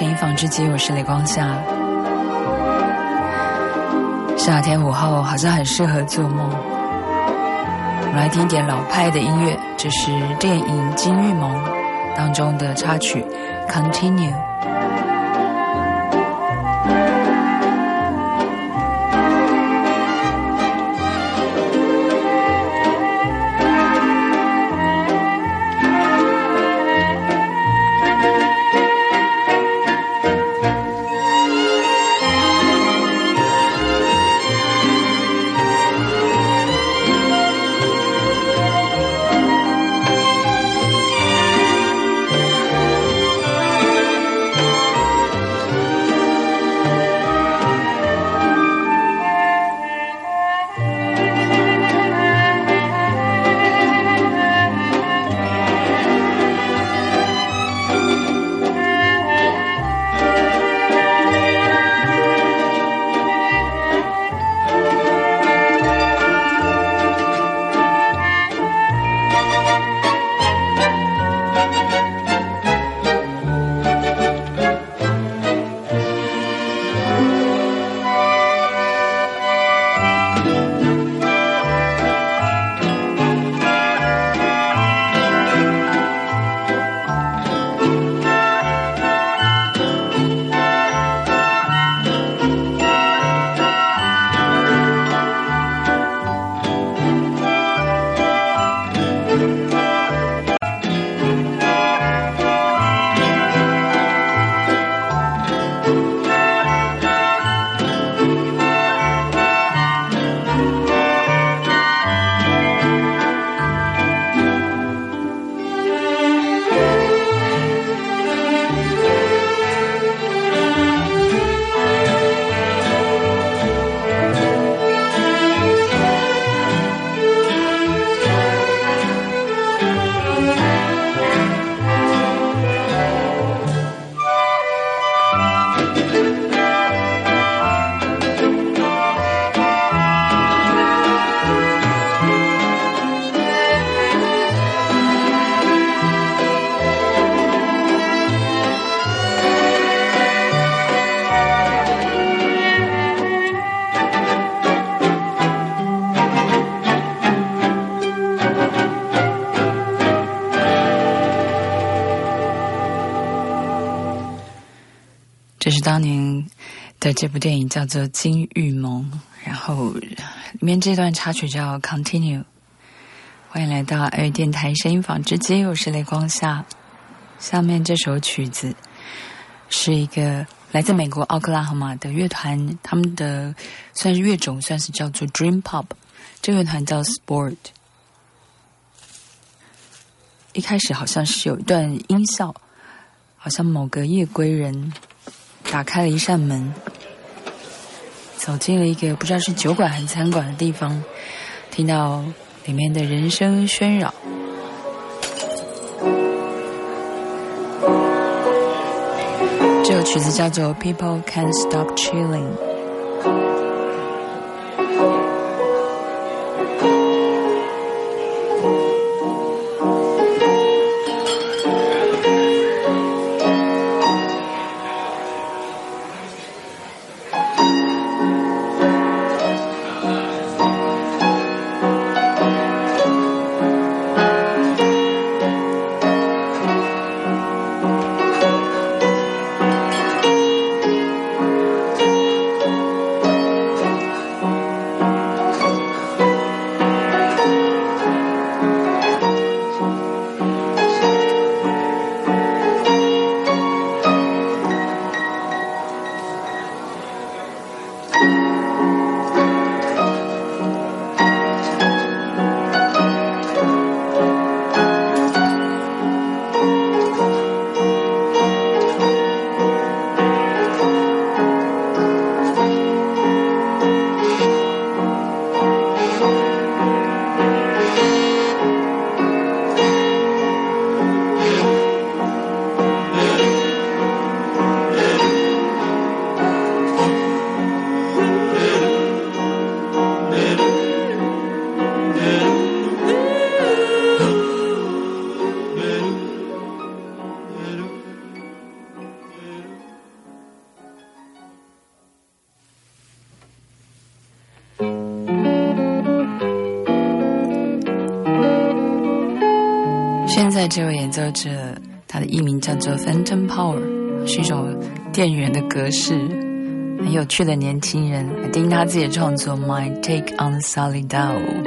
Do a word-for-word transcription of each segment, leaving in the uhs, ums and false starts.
声音纺织机，我是雷光夏。夏天午后好像很适合做梦，我们来听点老派的音乐，这是电影《金玉盟》当中的插曲 Continue。这是当年的这部电影叫做《金玉盟》，然后里面这段插曲叫 Continue。 欢迎来到爱乐电台声音纺织机，我是雷光夏。下面这首曲子是一个来自美国奥克拉荷马的乐团，他们的算是乐种算是叫做 Dream Pop， 这个乐团叫 Sport。 一开始好像是有一段音效，好像某个夜归人打开了一扇门，走进了一个不知道是酒馆还是餐馆的地方，听到里面的人声喧扰。这首曲子叫做 People Can't Stop Chilling。 现在这位演奏者，他的艺名叫做 Phantom Power， 是一种电源的格式，很有趣的年轻人。来听他自己的创作 My Take on Solidao。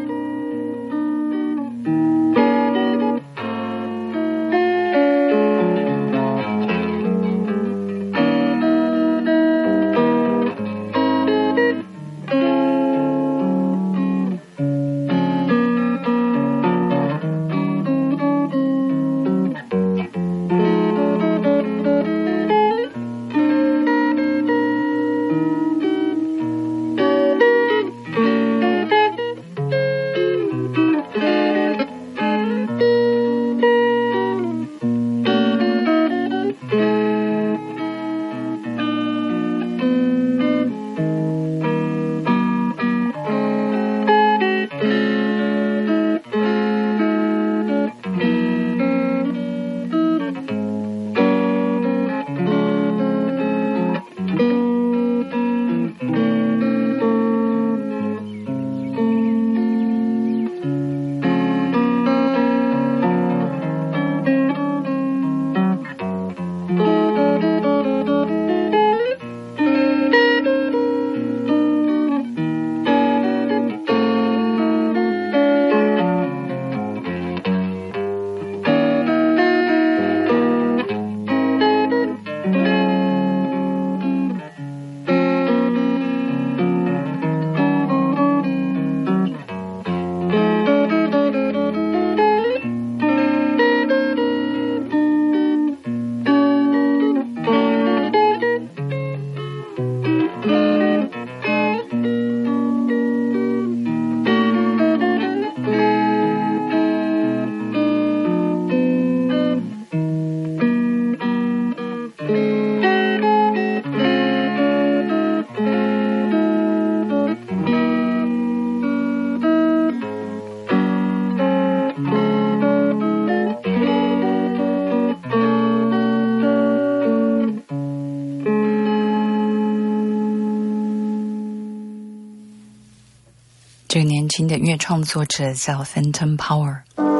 这个年轻的音乐创作者叫 Phantom Power。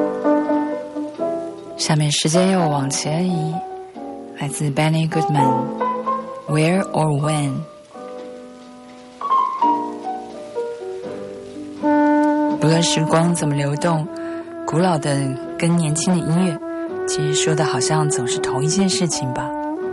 下面时间又往前移，来自 Benny Goodman Where or When。 不论时光怎么流动，古老的跟年轻的音乐其实说的好像总是同一件事情吧。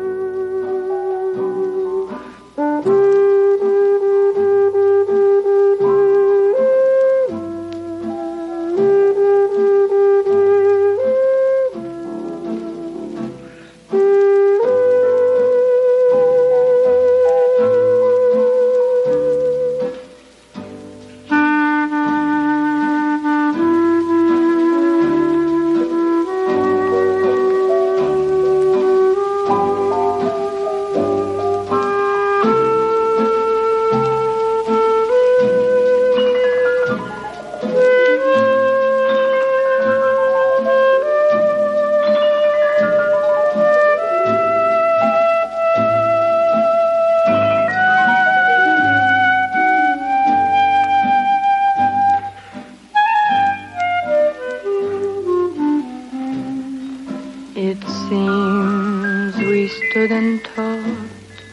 And talked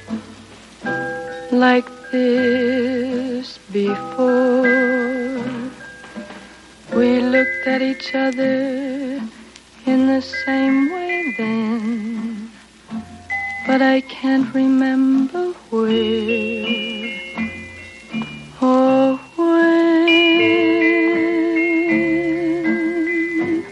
like this before. We looked at each other in the same way then, but I can't remember where or when.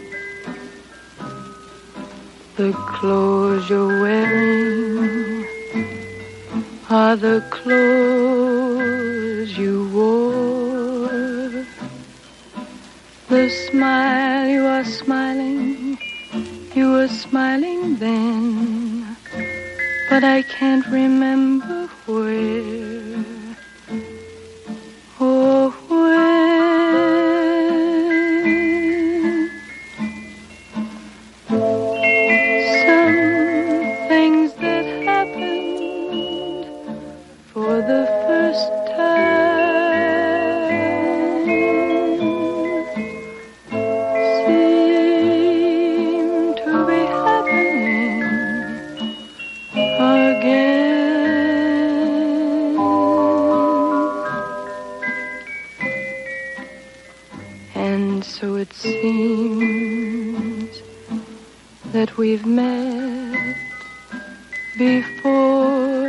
The clothes you're wearing are the clothes you wore. The smile you are smiling, you were smiling then, but I can't remember where or when. Some things that happened for the first time seem we've met before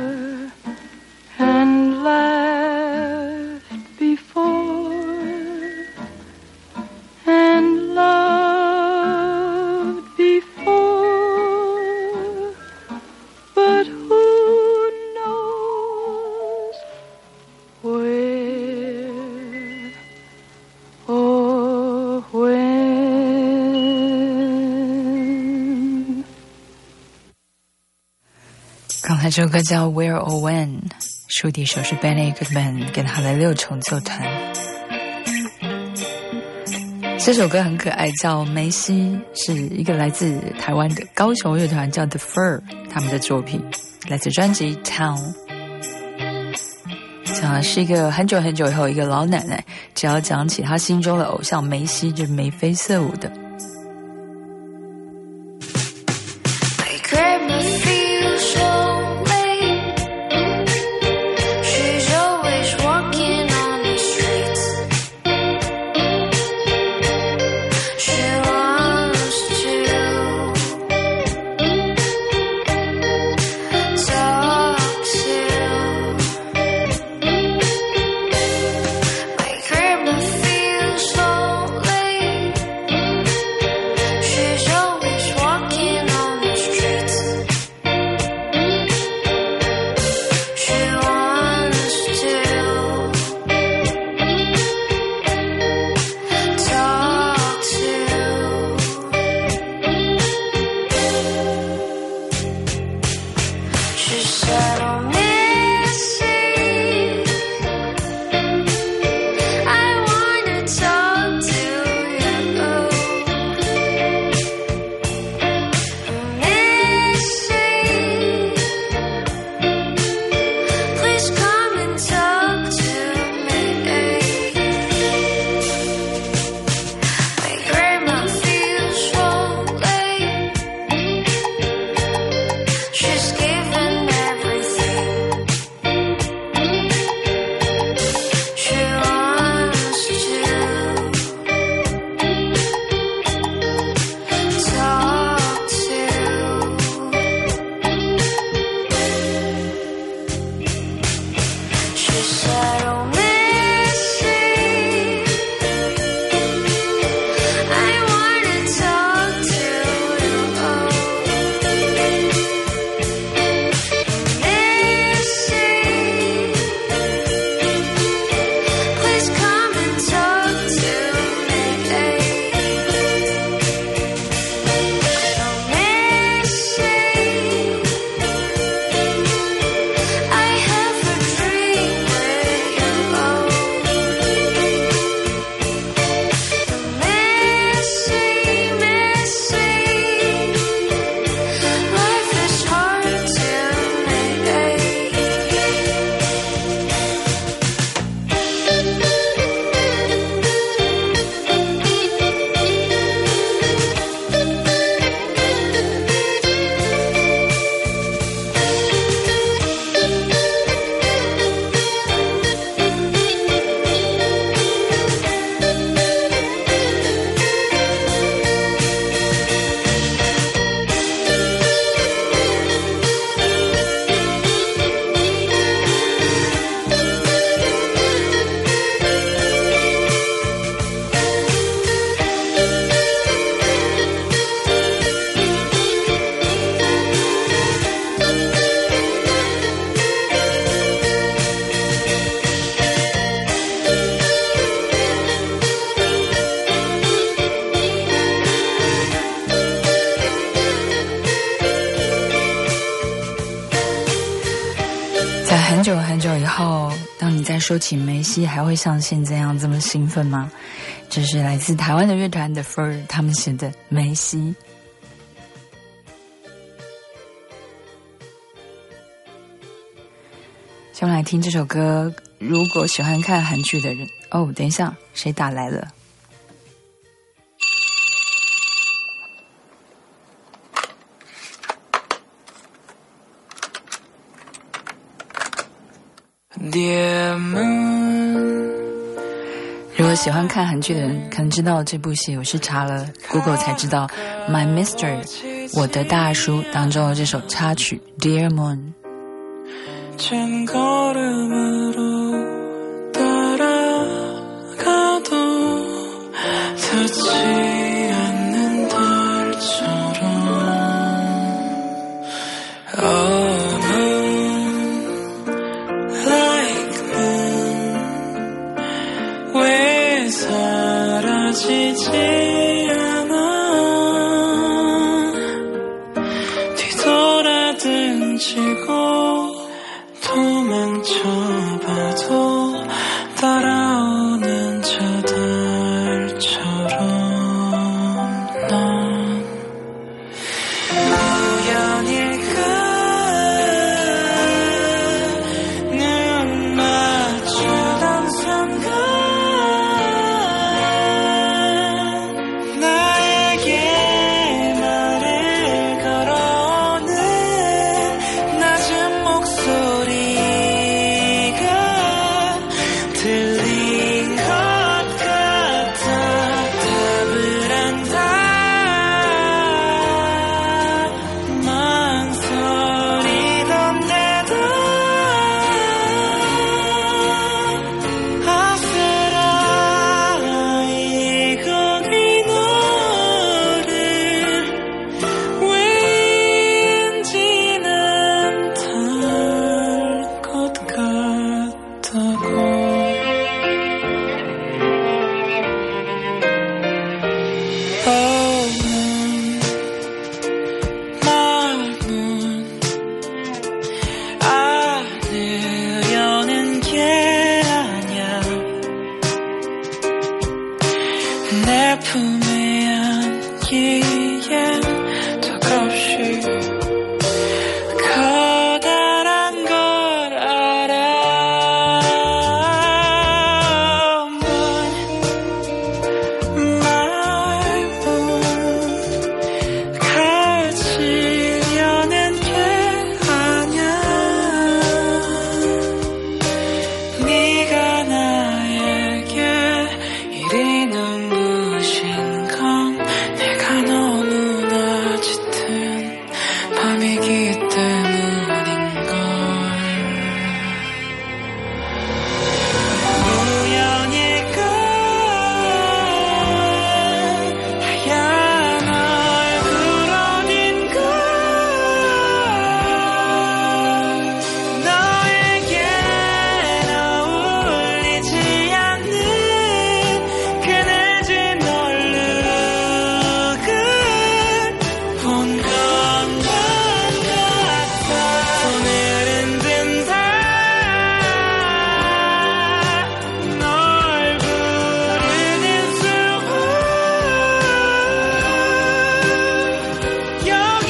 and laughed before and loved before, but who knows where or when。 刚才这首歌叫 Where or When， 竖笛手是 Benny Goodman 跟他的六重奏团。这首歌很可爱，叫梅西，是一个来自台湾的高雄乐团叫 The Fur 他们的作品，来自专辑 Town。 讲的是一个很久很久以后一个老奶奶，只要讲起她心中的偶像梅西，就是眉飞色舞的。很久很久以后，当你在说起梅西，还会像现在一样这么兴奋吗？这是来自台湾的乐团 The Fur 他们写的《梅西》。先来听这首歌。如果喜欢看韩剧的人，哦，等一下，谁打来了？如果喜欢看韩剧的人可能知道这部戏，我是查了 Google 才知道 My Mister 我的大叔当中的这首插曲 Dear Moon。 걸음으로 따라가도 닿지 않는 달처럼 Oh moon like moon 왜 사라지지 않아 뒤돌아등지고 도망쳐봐도 따라오는 저 달처럼 넌 우연일까 눈 맞추던 순간 나에게 말을 걸어오는 낮은 목소리 들린 것 같아 답을 안다 망설이던데도 아슬아이고 네 너를 왠지는 닿을 것 같다고 Oh moon, my moon 안으려는 게 아냐 내 품에 안기엔 턱없이 커다란 걸 알아 Moon, my moon 가지려는 게 아냐 네가 나에게 이리 눈부신 건 내가 너무나 짙은 밤이기 때문인걸 우연일까 하얀 얼굴 어딘가 너에겐 어울리지 않는 그 늦은 얼룩은 본 것만 같아 손을 흔든다 널 부르는 수고 여기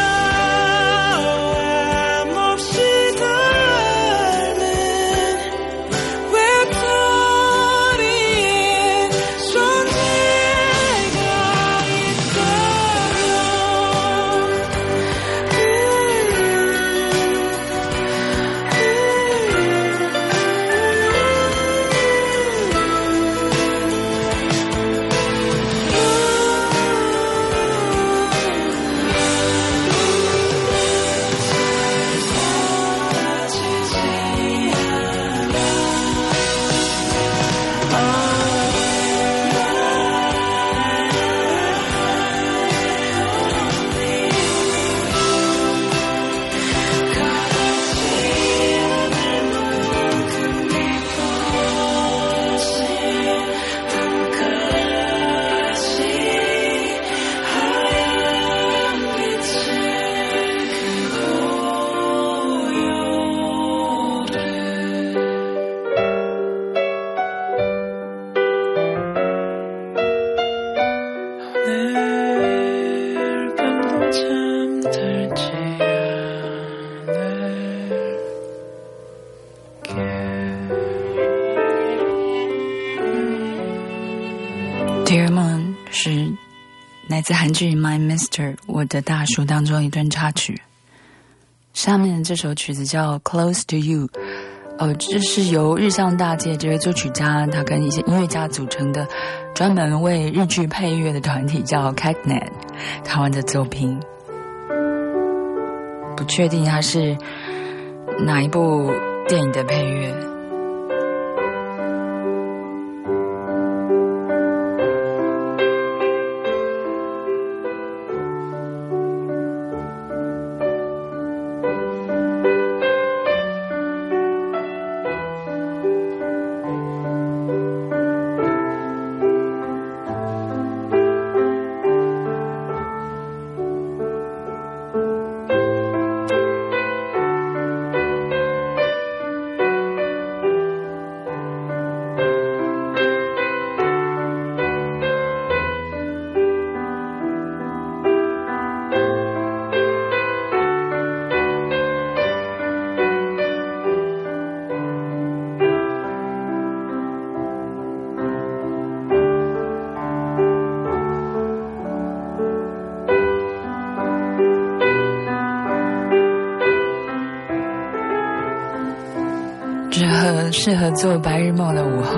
너와 몹시 닮은 외톨이의 존재가 오늘 밤도 잠들지 않을게 Dear Moon 是来自韩剧 My Mister 我的大叔当中一段插曲，下面的这首曲子叫 Close to You， 哦，这是由日向大介这位作曲家他跟一些音乐家组成的专门为日剧配乐的团体叫 Catnet 台湾的作品。 不确定它是哪一部电影的配乐。适合适合做白日梦的午后。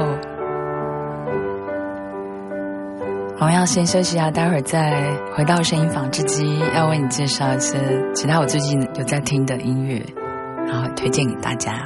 我们要先休息一下，待会儿再回到声音纺织机，要为你介绍一些其他我最近有在听的音乐，然后推荐给大家。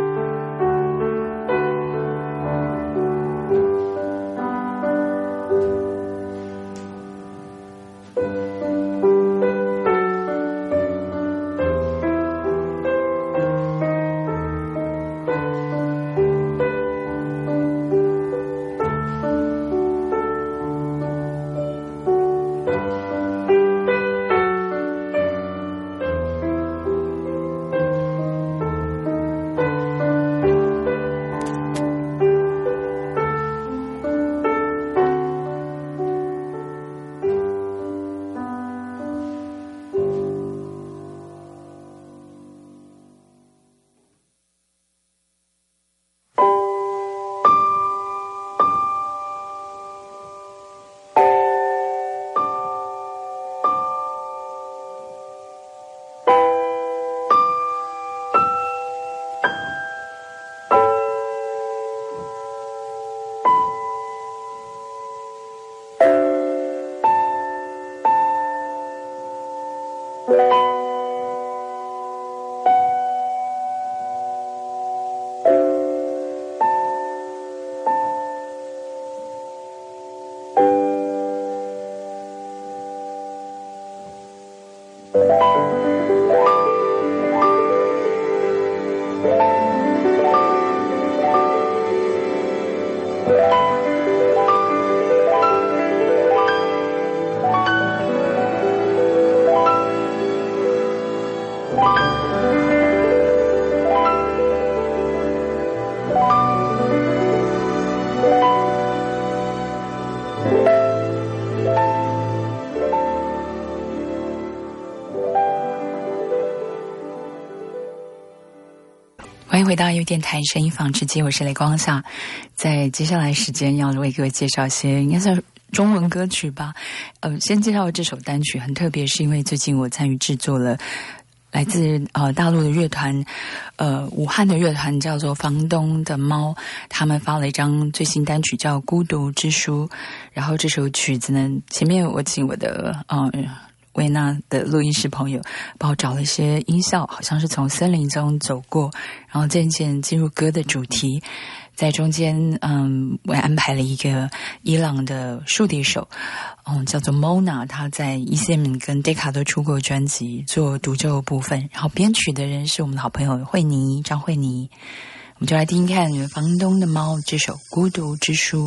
欢迎回到有电台声音纺织机，我是雷光夏。在接下来时间要为各位介绍一些应该是中文歌曲吧。呃，先介绍这首单曲很特别，是因为最近我参与制作了来自呃大陆的乐团，呃武汉的乐团叫做房东的猫，他们发了一张最新单曲叫《孤独之书》，然后这首曲子呢，前面我请我的呃维纳的录音师朋友帮我找了一些音效，好像是从森林中走过，然后渐渐进入歌的主题。在中间，嗯，我安排了一个伊朗的竖笛手，嗯，叫做 Mona， 他在 E C M 跟 Decca 都出过专辑，做独奏部分。然后编曲的人是我们的好朋友慧妮，张慧妮。我们就来听听看《房东的猫》这首《孤独之书》。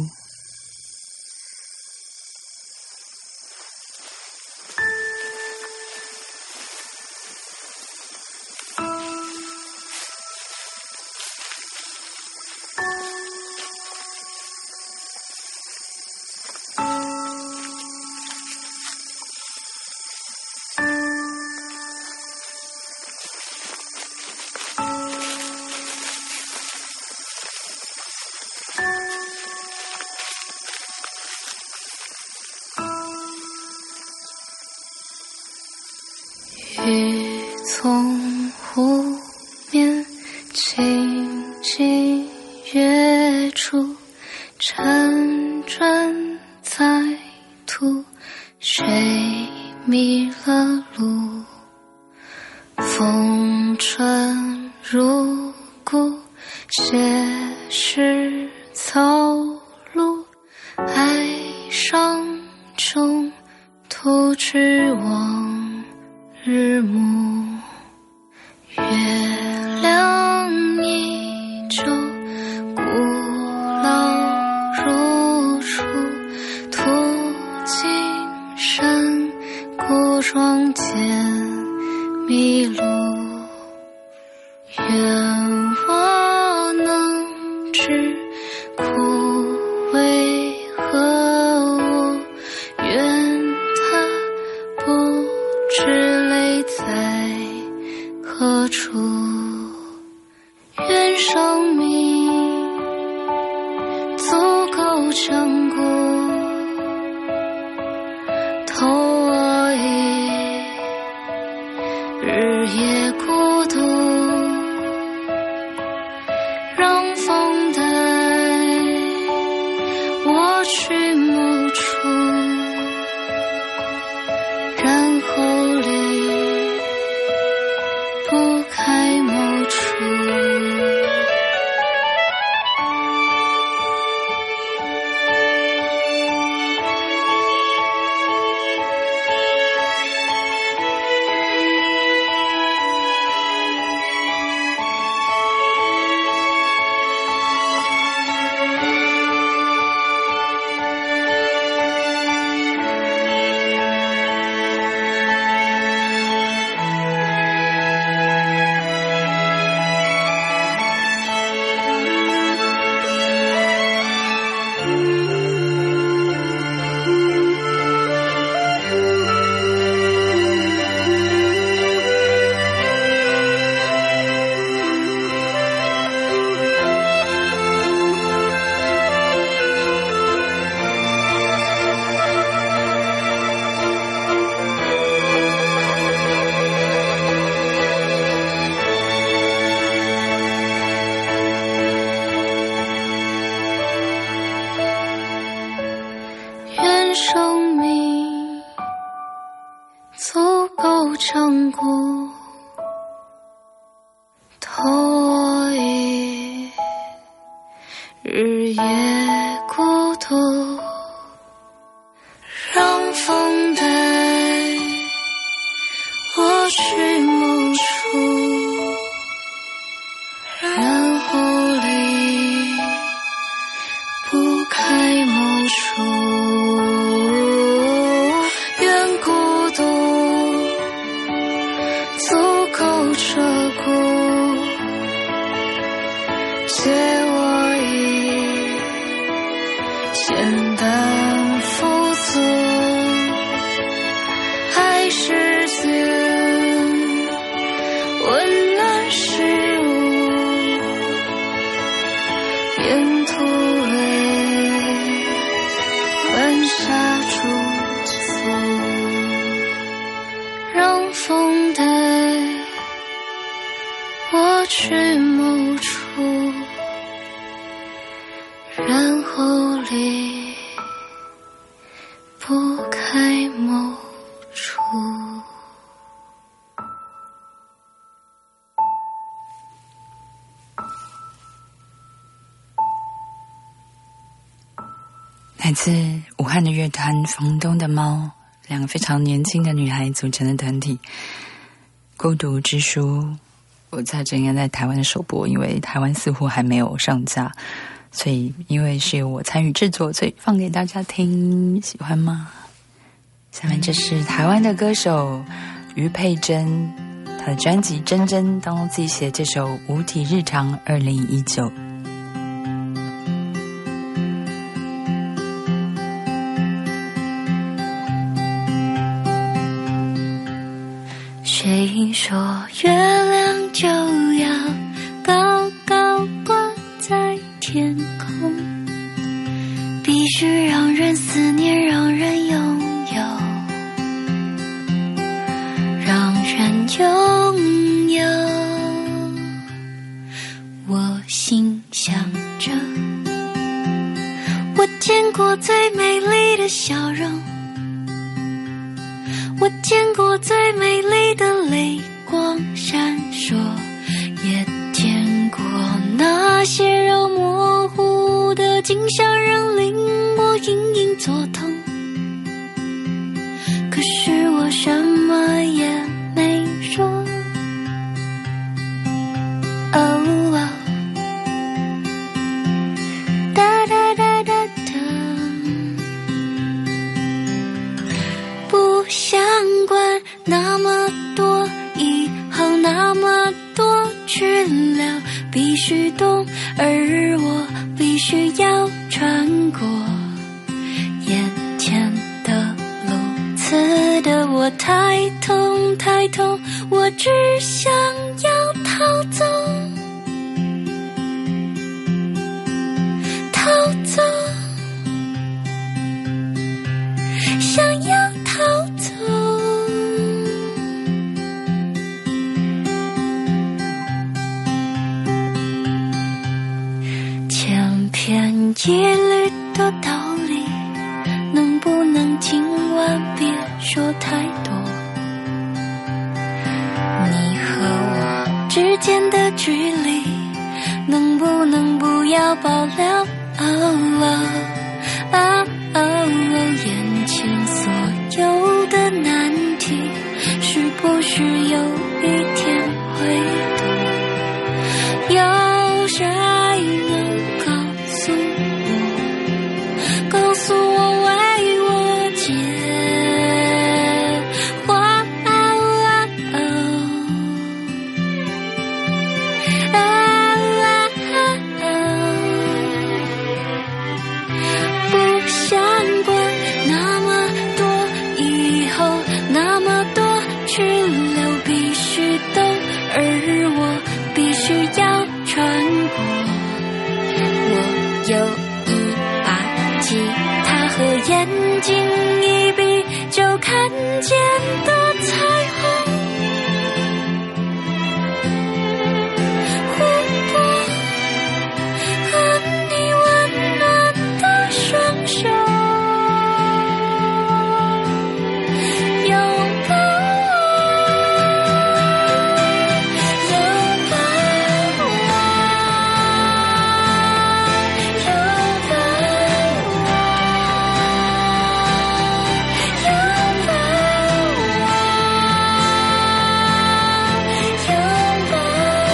雨从湖面轻轻跃出，辗转在途，谁迷了路？风故，写诗草露，哀伤中徒知往日暮。月亮依旧，古老如初，途经山谷庄间迷路。愿我能知苦为何物，愿他不知泪在何处。愿生命足够坚固，投我以日夜孤独，让风带我去某处，然后离不开某处。生命足够坚固，投我以日夜孤独，让风带我去某处，然后离不开某处。彻骨，借我以简单富足，爱世间温暖事物，沿途为晚霞驻足，让风带我去某处，然后离不开某处。 来自武汉的乐团房东的猫，两个非常年轻的女孩组成的团体。孤独之书我在这应该在台湾的首播，因为台湾似乎还没有上架，所以因为是由我参与制作，所以放给大家听，喜欢吗？下面这是台湾的歌手于佩珍，她的专辑《真真》当中自己写这首《无体日常二零一九》。 谁说月亮就要高高挂在天空，必须让人思念，让人拥有，让人拥有。我心想着，我见过最美丽的笑容，我见过最美丽的泪光闪烁，也见过景象让令我隐隐作痛，可是我什么也没说。哦哦，哒哒哒哒哒，不想管那么多，以后那么多去了，必须懂，而我必须要穿过眼前的路。刺的我太痛太痛，我只想要逃走，逃走，想要逃走。千篇一律的道理，能不能今晚别说太多？你和我之间的距离，能不能不要保留？哦哦哦哦，眼前所有的难题，是不是有一天会懂？有谁能告诉我，告诉我为我解惑？不想管那么多，以后那么多去留，必须懂，而我必须要穿过。我有一把吉他和眼睛一闭就看见的彩虹，湖泊和你温暖的双手，拥抱我，拥抱我，拥抱我，拥抱我，拥抱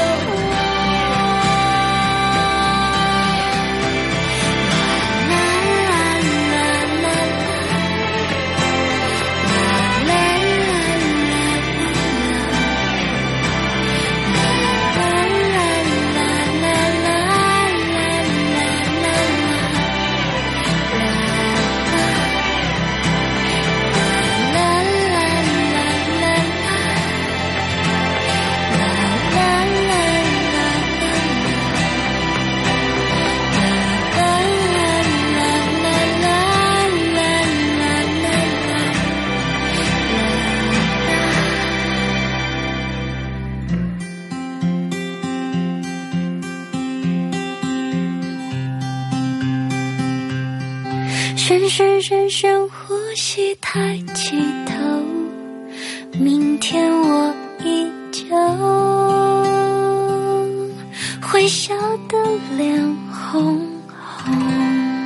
深深深深呼吸，抬起头，明天我依旧会笑得脸红红。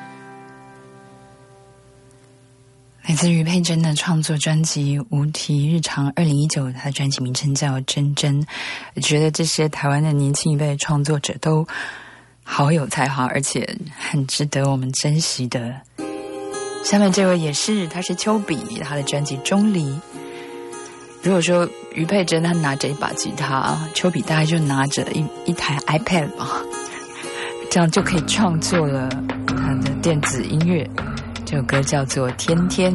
来自于佩珍的创作专辑《无题日常》二零一九，她的专辑名称叫《真真》。我觉得这些台湾的年轻一辈的创作者都好有才华，而且很值得我们珍惜的。下面这位也是，他是丘比，他的专辑《钟离》。如果说于佩珍她拿着一把吉他，丘比大概就拿着一一台 iPad 吧，这样就可以创作了他的电子音乐。这首歌叫做《天天》。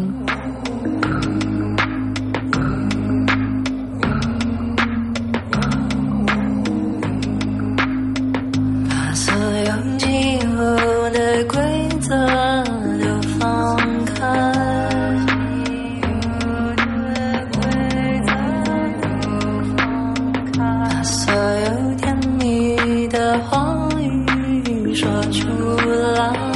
把所有既有的规则都放开，把所有甜蜜的话语说出来。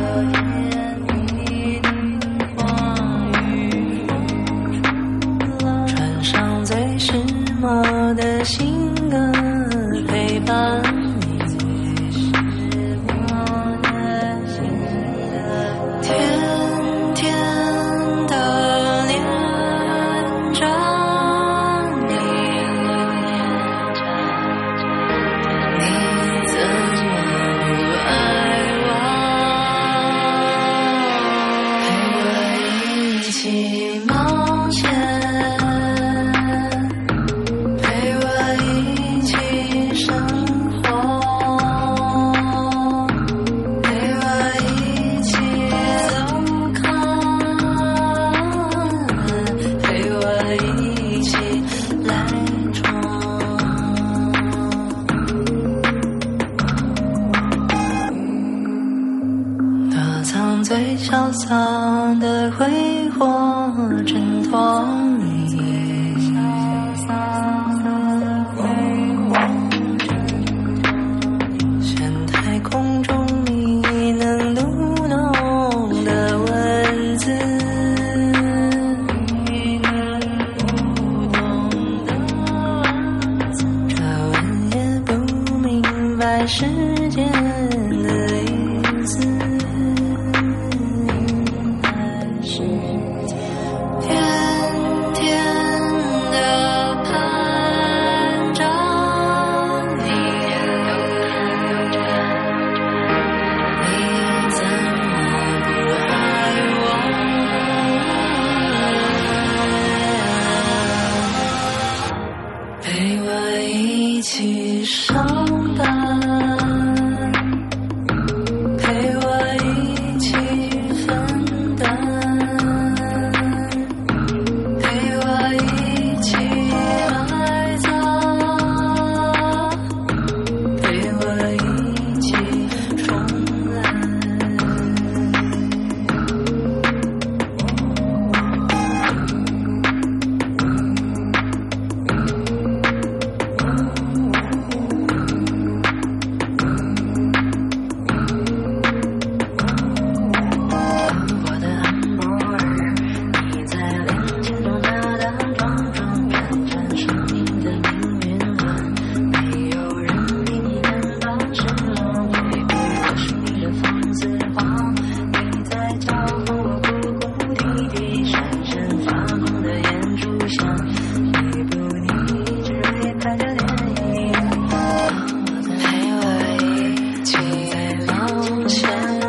时髦的性格陪伴你， 最潇洒的挥霍挣脱你，现太空中你能读懂的文字，这文也不明白世界的意思，天天的盼着你，你怎么不爱我？陪我一起上班，陪我一起分担，陪我一起埋葬，陪我一起重来。我的安博尔，你在恋情中打打撞撞，变成生命的命运轮，没有人比你更懂失落，回避我是你的风似花，你在嘲讽我哭哭啼啼，闪闪发光的眼珠像一部你只会看的电影，陪我一起冒险，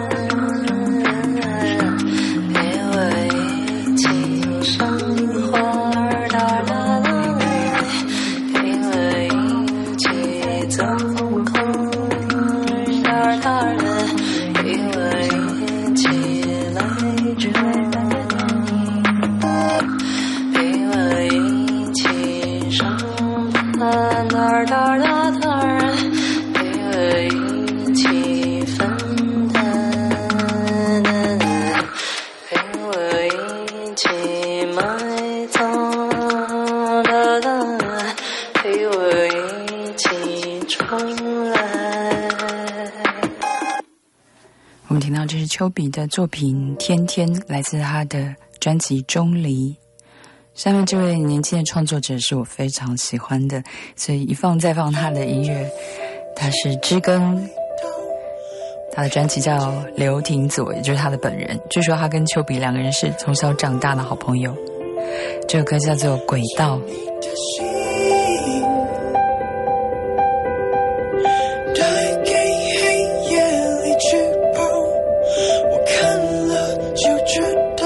陪我一起生活，哒哒哒，陪我一起走空，哒哒哒，陪我一起来追你，陪我一起上班，哒哒哒哒，陪我一起分担，陪我一起埋葬，哒哒，陪我一起重来。 我们听到这是丘比的作品《天天》，来自他的专辑《钟离》。下面这位年轻的创作者是我非常喜欢的，所以一放再放他的音乐。他是知更，他的专辑叫《刘廷佐》，也就是他的本人。据说他跟丘比两个人是从小长大的好朋友。这首歌叫做《轨道》。 带给黑夜里翅膀，我看了就知道，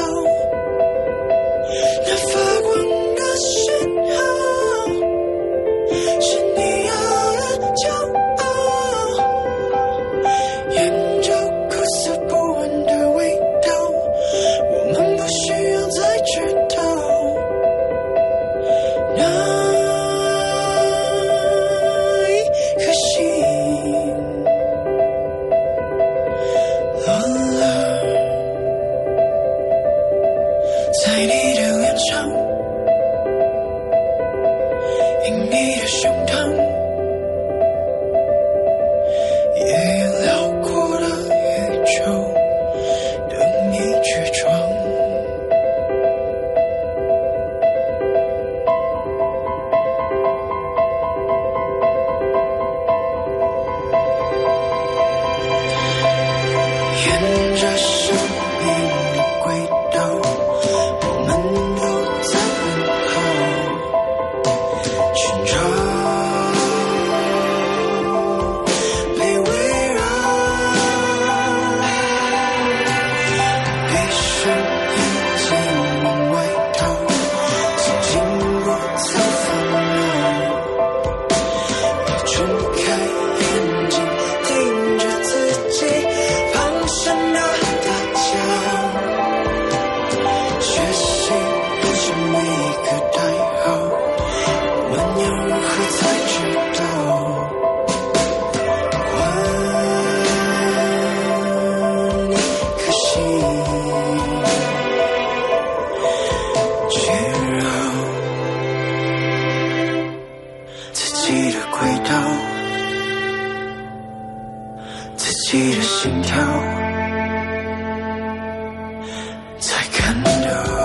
那发光的讯号是你要的骄傲，沿着苦涩不完的味道，我们不需要再知道。那自己的心跳才看到。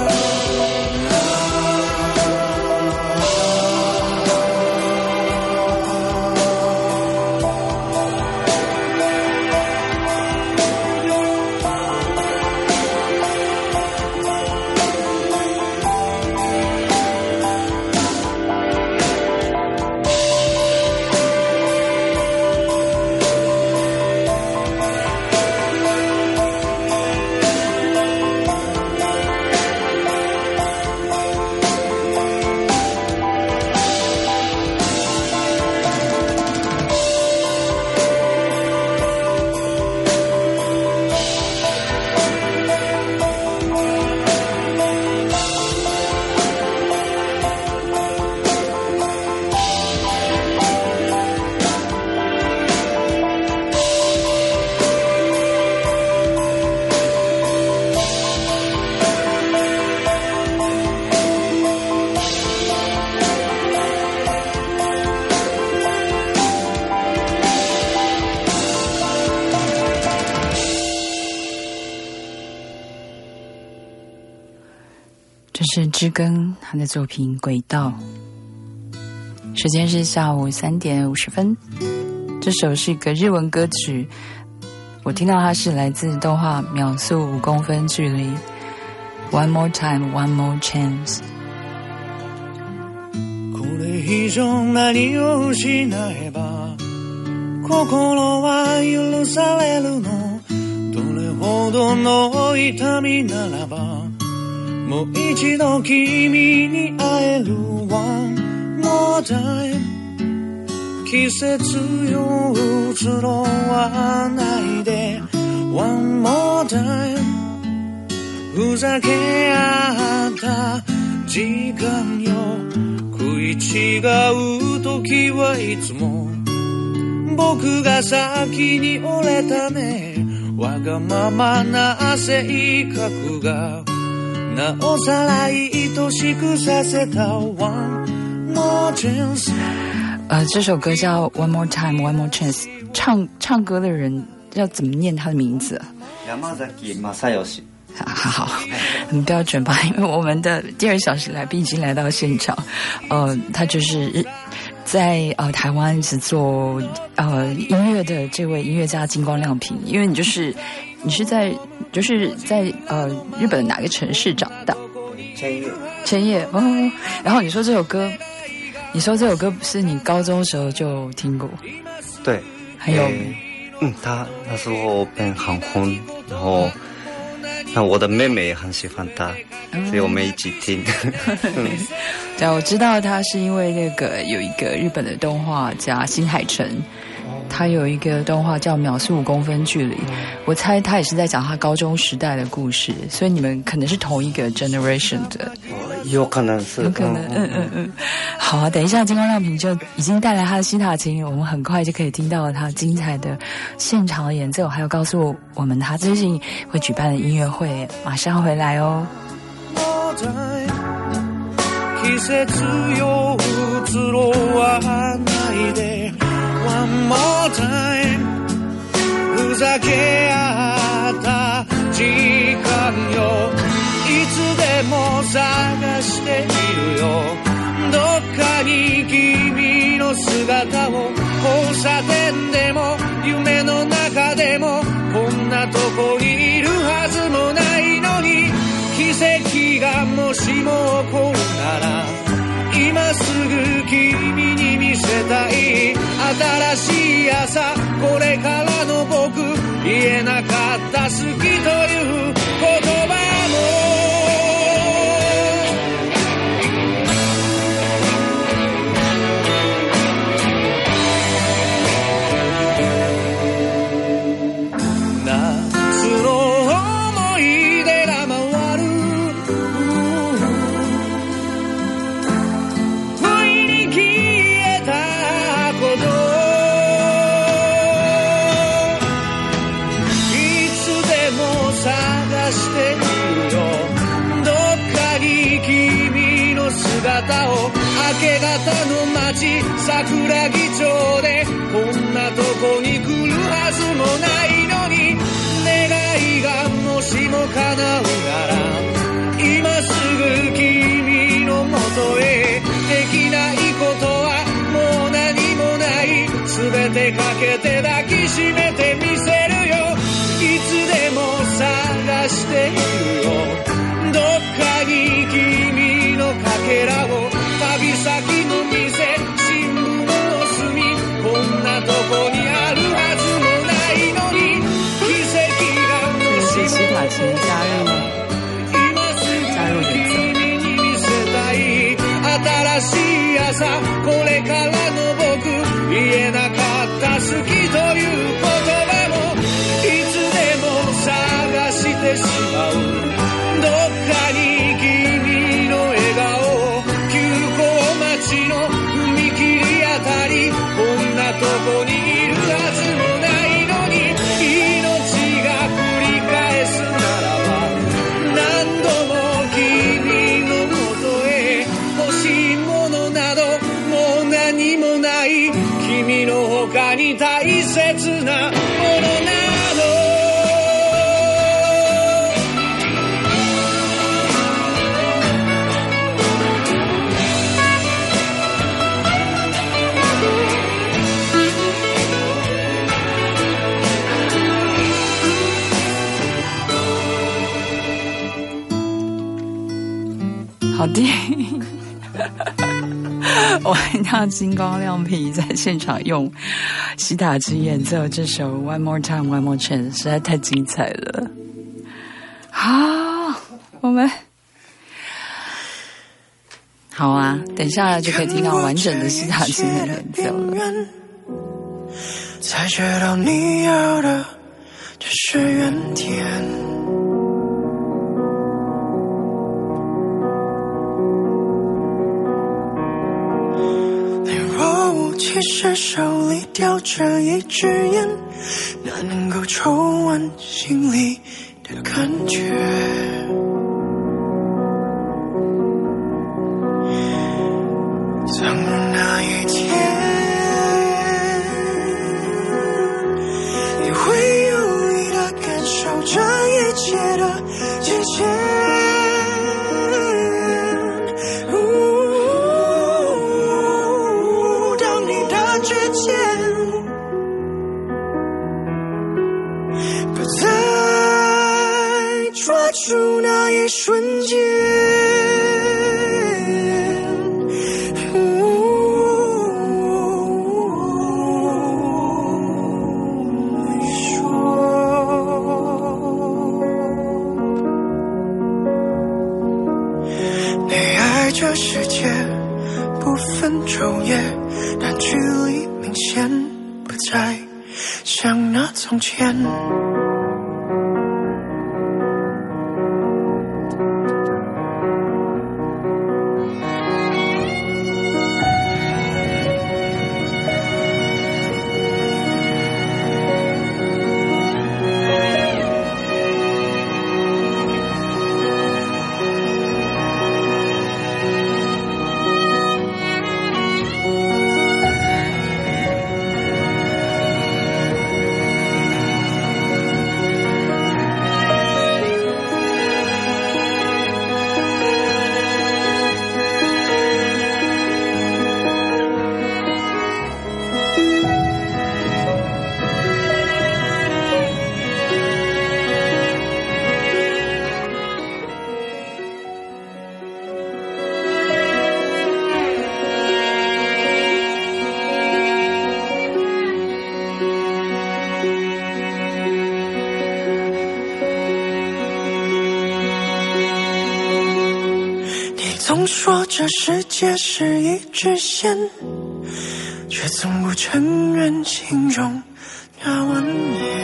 这是知更他的作品《轨道》，时间是下午三点五十分。这首是一个日文歌曲，我听到它是来自动画《秒速五公分距离》One More Time, One More Chance。 これ以上何を失えば心は許されるの、どれほどの痛みならばもう一度君に会える One more time、 季節よ移ろわないで One more time、 ふざけ合った時間よ、食い違う時はいつも僕が先に折れたね、わがままな性格がなおさら愛しくさせた One More Chance。 呃，这首歌叫 One More Time, One More Chance。 唱唱歌的人要怎么念他的名字？ 山崎正義。 好好，很标准吧？因为我们的第二小时来宾已经来到现场，呃，他就是在呃台湾是做呃音乐的这位音乐家金光亮平。因为你就是你是在就是在呃日本的哪个城市长大？ 千叶。 千叶哦。然后你说这首歌，你说这首歌是你高中时候就听过？ 对， 很有名。 欸、嗯，他那时候变很红，然后。那我的妹妹也很喜欢他，所以我们一起听。嗯、 对，我知道他是因为那个有一个日本的动画家新海诚，他有一个动画叫《秒速五公分距离》，我猜他也是在讲他高中时代的故事，所以你们可能是同一个 generation 的。 有可能是， 有可能，嗯嗯嗯。好啊，等一下金光亮平就已经带来他的西塔琴，我们很快就可以聽到他精彩的现场的演奏，还有告诉我们他最近会举办的音乐会，马上回来哦。 季節よ移ろわないで One more time、 ふざけ合った時間よ、いつでも探しているよ、どっかに君の姿を、交差点でも夢の中でもこんなとこにいるはずもないのに、奇跡がもしも起こるなら今すぐ君に見せたい、新しい朝、これからの僕、言えなかった好きという言葉も明け方の街桜木町でこんなとこに来るはず出かけて抱きしめてみせるよいつでも探しているよどっかに君のかけらを旅先の店新聞の隅こんなとこにあるはずもないのに奇跡が欲しい是西塔琴加入今すぐ君に見せたい新しい朝これからの僕言えなかった好きという言葉もいつでも探してしまうどっかに君の笑顔急行待ちの踏切あたりこんなとこにいるはずもないのに命が繰り返すならば何度も君のもとへ欲しいものなどもう何もない君の他に大切なものなど好听。我看到金光亮皮在现场用西塔琴演奏这首 One More Time One More Chance 实在太精彩了。好，我们好啊，等一下就可以听到完整的西塔琴的演奏了。 才知道你要的只是原点其实手里叼着一支烟，哪能够抽完心里的感觉？倘若那一天，你会有意的感受这一切的之前。住那一瞬间，你爱这世界不分昼夜，但距离明显不再像那从前。总说这世界是一直线，却从不承认心中那蜿蜒。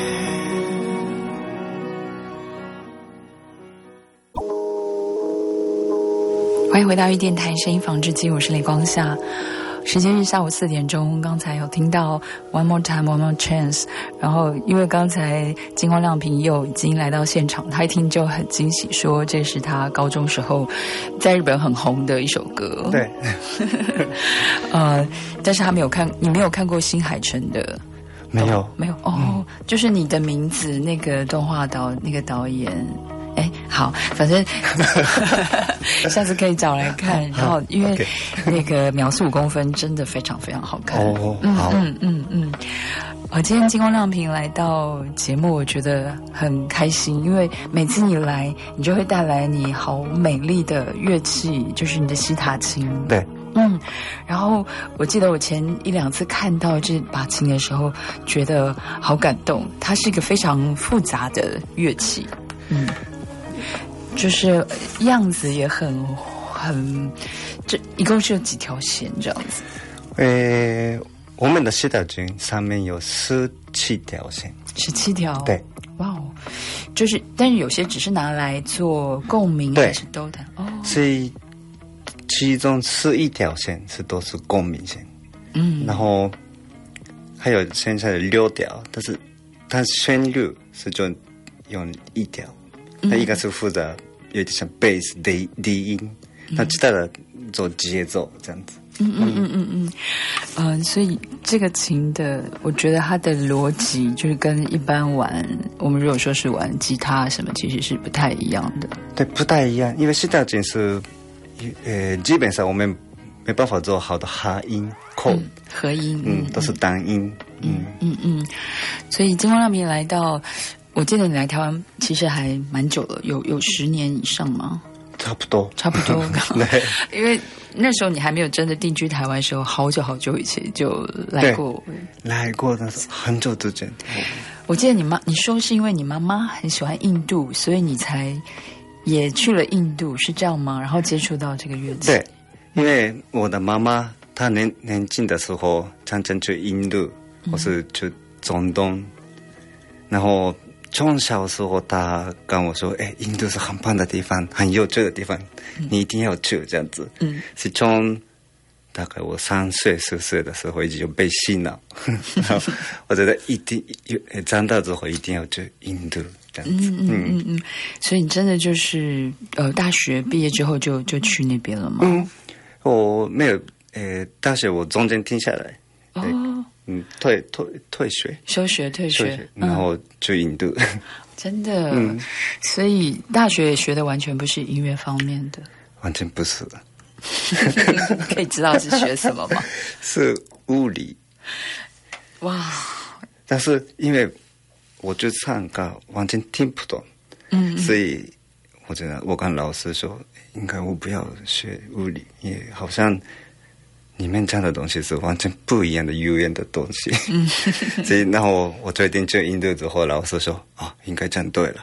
欢迎回到一电台声音纺织机，我是雷光夏。时间是下午四点钟，刚才有听到 One More Time One More Chance， 然后因为刚才金光亮平又已经来到现场，他一听就很惊喜，说这是他高中时候在日本很红的一首歌。 对， 呃，但是他没有看，你没有看过新海诚的？ 没有， 没有哦、嗯，就是你的名字那个动画导那个导演。哎，好好，反正下次可以找来看。然后因为 OK 那个秒速五公分真的非常非常好看。 哦，好， 嗯嗯嗯。我今天金光亮平来到节目，我觉得很开心，因为每次你来，你就会带来你好美丽的乐器，就是你的西塔琴。 对， 嗯，然后我记得我前一两次看到这把琴的时候，觉得好感动。它是一个非常复杂的乐器，嗯，就是样子也很很，这一共是有几条弦这样子？ 呃，我们的西塔琴上面有十七条线， 十七条。 对， 哇哦，就是但是有些只是拿来做共鸣， 对还是都的哦。 所以其中十一条线是都是共鸣线， 嗯， 然后还有现在的六条，但是它旋律是就用一条，那一个是负责有点像贝斯低低音，那其他的做节奏这样子。 嗯嗯嗯嗯嗯，嗯，所以这个琴的，我觉得它的逻辑就是跟一般玩，我们如果说是玩吉他什么，其实是不太一样的。 对，不太一样，因为西塔琴是，呃，基本上我们没办法做好的哈音、扣、 嗯，合音， 嗯，都是单音，嗯嗯嗯，所以金光亮平来到，我记得你来台湾其实还蛮久了，有有十年以上吗？ 差不多， 差不多。 对， 因为那时候你还没有真的定居台湾的时候，好久好久以前就来过。 来过，但是很久之前。 我记得你妈，你说是因为你妈妈很喜欢印度，所以你才也去了印度，是这样吗？然后接触到这个乐器。 对，因为我的妈妈她年年轻的时候常常去印度，或是去中东，然后从小时候她跟我说：“哎，印度是很棒的地方，很有趣的地方，你一定要去。”这样子，嗯，是从大概我三岁四岁的时候一直就被洗脑，然后我觉得一定长大之后一定要去印度。这样子， 嗯嗯嗯嗯，所以你真的就是呃，大学毕业之后就就去那边了吗？ 嗯，我没有，呃，大学我中间停下来， 哦， 嗯，退退退学， 休学退学， 退学，然后去印度。 真的， 嗯， 所以大学也学的完全不是音乐方面的， 完全不是的。 可以知道是学什么吗？ 是物理。 哇！ 但是因为我就唱歌完全听不懂，嗯，所以我觉得我跟老师说，应该我不要学物理，因为好像里面讲的东西是完全不一样的语言的东西。嗯，所以然后我决定去印度之后，老师说啊、哦，应该讲对了。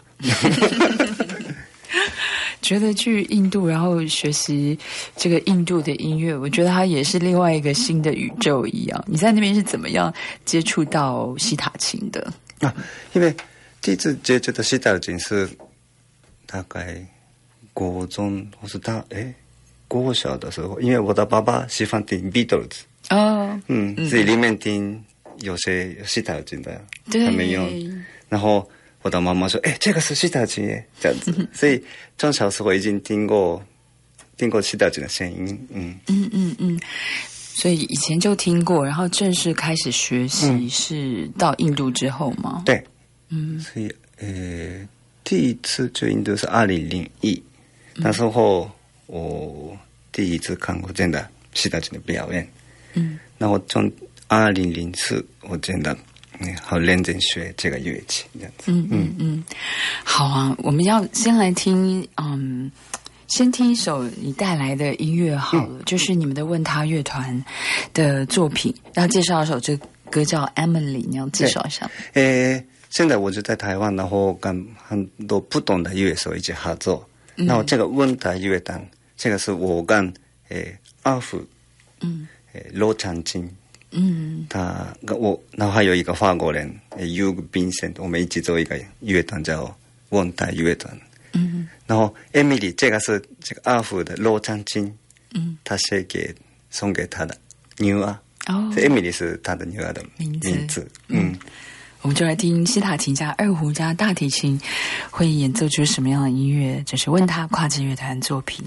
觉得去印度，然后学习这个印度的音乐，我觉得它也是另外一个新的宇宙一样。你在那边是怎么样接触到西塔琴的？ 啊，因为第一次接触的西塔琴是大概国中或是大哎国小的时候，因为我的爸爸喜欢听 Beatles， 哦，嗯，所以里面听有些有西塔琴的，他们用，然后我的妈妈说：“哎，这个是西塔琴耶，这样子。”所以从小时候已经听过听过西塔琴的声音，嗯嗯嗯嗯。所以以前就听过，然后正式开始学习是到印度之后吗？ 对，嗯，所以呃，第一次去印度是二零零一，那时候我第一次看过真的西塔琴的表演，嗯，然后从二零零四我真的嗯好认真学这个乐器，这样子， 嗯嗯嗯，好啊，我们要先来听，嗯。先听一首你带来的音乐好了，嗯、就是你们的问他乐团的作品。要介绍一首这歌叫《Emily》，你要介绍一下。 呃，现在我就在台湾，然后跟很多不同的乐手一起合作。嗯、然后这个问他乐团，这个是我跟呃阿福，嗯，呃罗长青，嗯，他我，然后还有一个法国人 Hugh Vincent， 我们一起做一个乐团叫问他乐团。嗯，然后 Emily 这个是这个阿福的罗长青，嗯，他写给送给他的女儿，哦 ，Emily 是他的女儿的名字，名字嗯，嗯， 我们就来听西塔琴加二胡加大提琴会演奏出什么样的音乐？这是问他跨界乐团作品。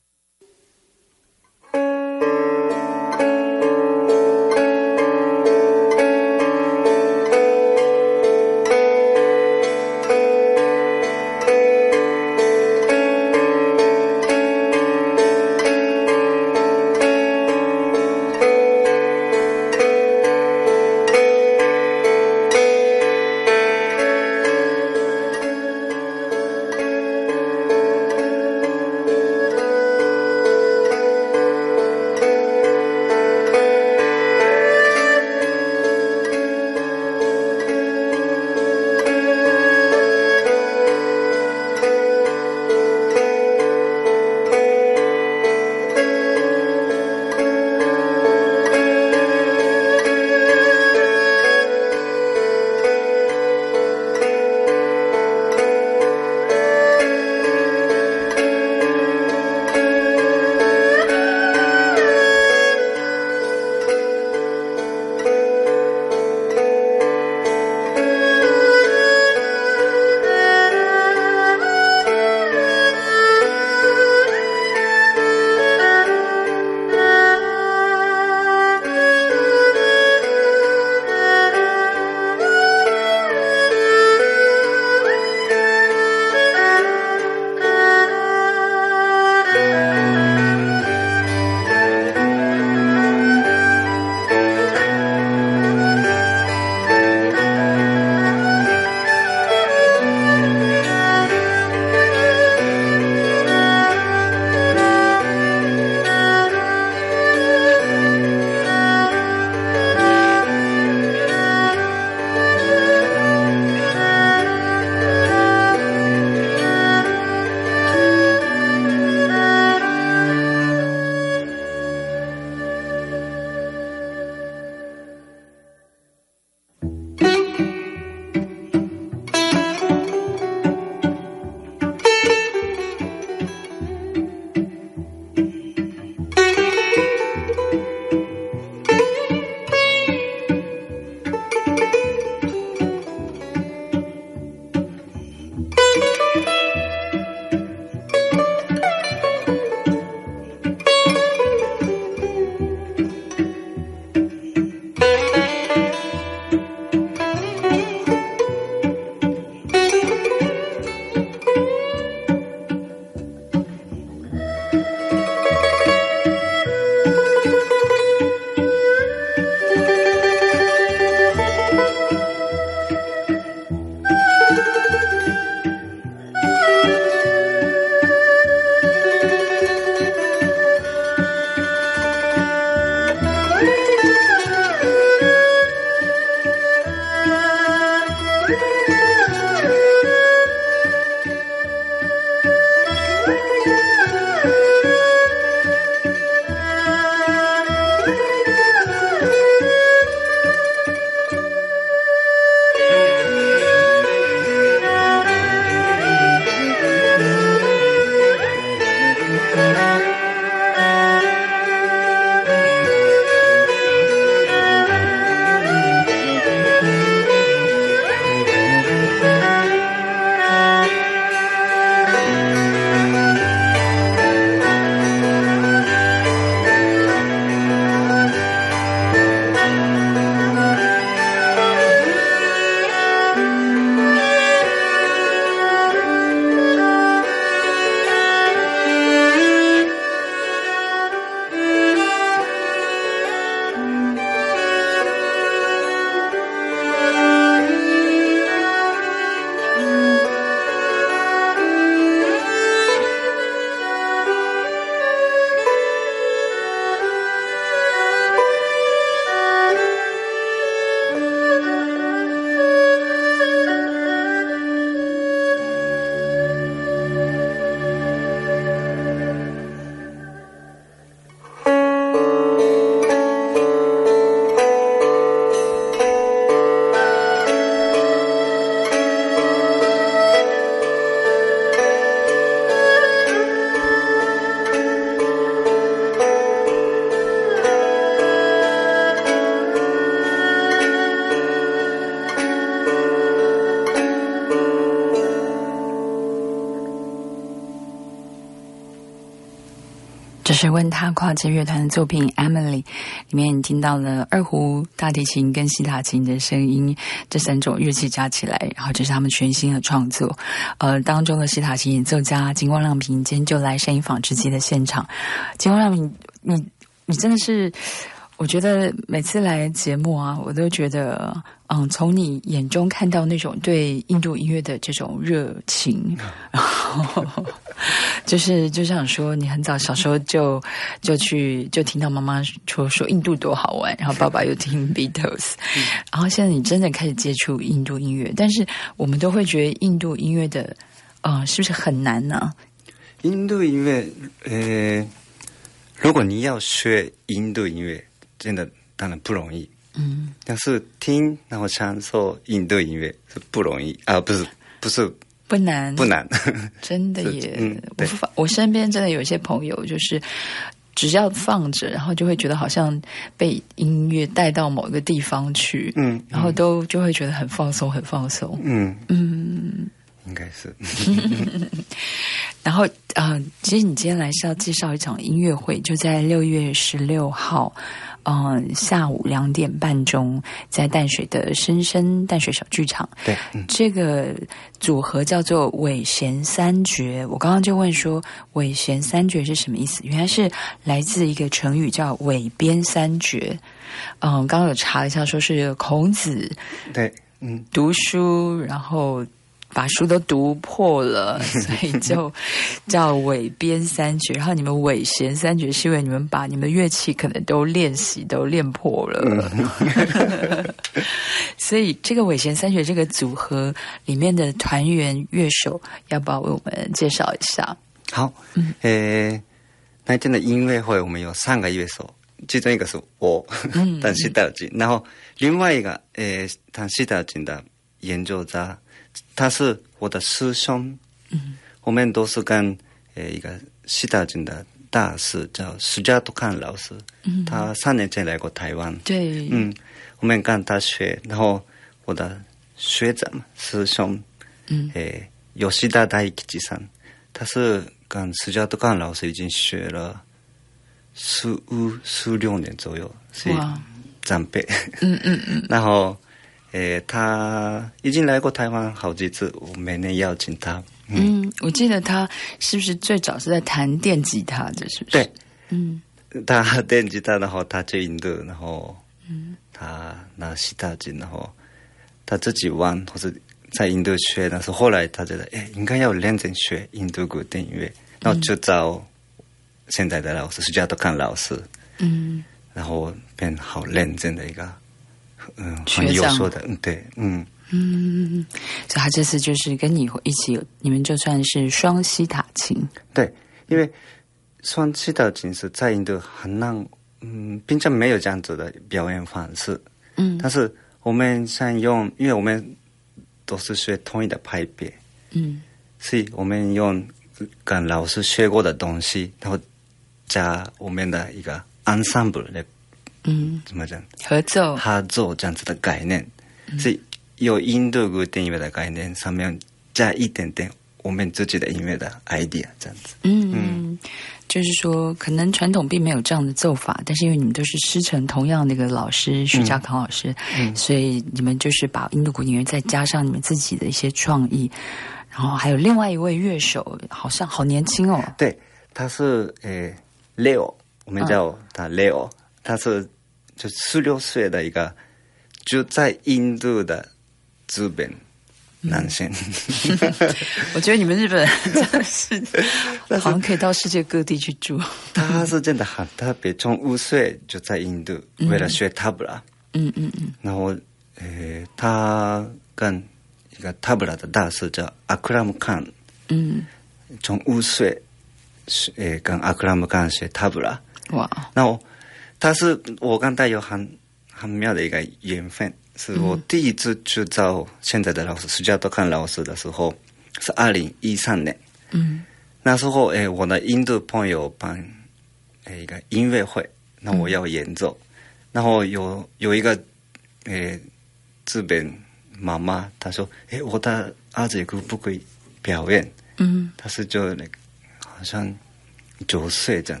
是问他跨界乐团的作品《Emily》，里面你听到了二胡、大提琴跟西塔琴的声音，这三种乐器加起来，然后这是他们全新的创作。呃，当中的西塔琴演奏家金光亮平今天就来声音纺织机的现场。金光亮平，你你真的是，我觉得每次来节目啊，我都觉得，嗯，从你眼中看到那种对印度音乐的这种热情，然后就是就像说，你很早小时候就就去就听到妈妈说说印度多好玩，然后爸爸又听 Beatles，然后现在你真的开始接触印度音乐，但是我们都会觉得印度音乐的，呃，是不是很难呢、啊？ 印度音乐，呃，如果你要学印度音乐，真的当然不容易。嗯，但是听然后享受印度音乐是不容易啊，不是不是不难不难， 真的耶。 嗯， 我我身边真的有一些朋友，就是只要放着，然后就会觉得好像被音乐带到某一个地方去，嗯，然后都就会觉得很放松，很放松。嗯嗯， 应该是。 然后呃，其实你今天来是要介绍一场音乐会，就在六月十六号。嗯、呃，下午两点半钟，在淡水的深深淡水小剧场。 对、嗯， 这个组合叫做尾弦三绝。我刚刚就问说，尾弦三绝是什么意思？原来是来自一个成语叫尾编三绝。嗯，刚刚有查了一下，说是孔子对，嗯， 读书，然后把书都读破了，所以就叫尾编三绝。然后你们尾弦三绝是因为你们把你们的乐器可能都练习都练破了，嗯、所以这个尾弦三绝这个组合里面的团员乐手，要不要为我们介绍一下？ 好，嗯，呃，那天的音乐会我们有三个乐手，其中一个是我，弹西塔琴，然后另外一个呃弹西塔琴的演奏家。他是我的师兄，嗯，我们都是跟呃一个西塔琴的大师叫施加多康老师，嗯，他三年前来过台湾， 对， 嗯，我们跟他学，然后我的学长师兄，嗯，诶，吉田大吉さん，他是跟施加多康老师已经学了十五十六年左右，是长辈，嗯嗯嗯，然后。诶，他已经来过台湾好几次，我每年邀请他。 嗯，嗯我记得他是不是最早是在弹电吉他的，是不是？ 对，嗯，他电吉他，然后他去印度，然后嗯，他拿西塔琴，然后他自己玩，或是在印度学。但是后来他觉得，哎，应该要认真学印度古典音乐，然后就找现在的老师施加多康老师，嗯，然后变好认真的一个。嗯，很有说的，嗯，对，嗯嗯，所以他这次就是跟你一起，你们就算是双西塔琴， 对，因为双西塔琴是在印度很难，嗯，平常没有这样子的表演方式，嗯，但是我们想用，因为我们都是学同一的派别，嗯，所以我们用跟老师学过的东西，然后加我们的一个 ensemble 来。嗯，怎么讲？ 合奏， 合奏这样子的概念，嗯、是有印度古典音乐的概念，上面加一点点我们自己的音乐的 idea 这样子。嗯嗯，就是说，可能传统并没有这样的奏法，但是因为你们都是师承同样的一个老师徐家康老师，嗯、所以你们就是把印度古典音乐再加上你们自己的一些创意，然后还有另外一位乐手，好像好年轻哦。 对，他是呃 Leo， 我们叫他 Leo。嗯他是就十六岁的一个就在印度的日本男性、嗯、 我觉得你们日本人真的是好像可以到世界各地去住。 他是真的很特别，从五岁就在印度、嗯、为了学塔布拉，嗯嗯嗯，然后呃他跟一个塔布拉的大师叫阿克拉姆康，嗯，从五岁呃跟阿克拉姆康学塔布拉，哇，然后他是我跟他有很很妙的一个缘分，是我第一次去找现在的老师施加多康老师的时候，是二零一三年。嗯，那时候诶，我的印度朋友办诶一个音乐会，那我要演奏，嗯、然后有有一个诶日本妈妈，她说：“诶，我的儿子可不可以表演？”嗯，他是就那个好像九岁这样子。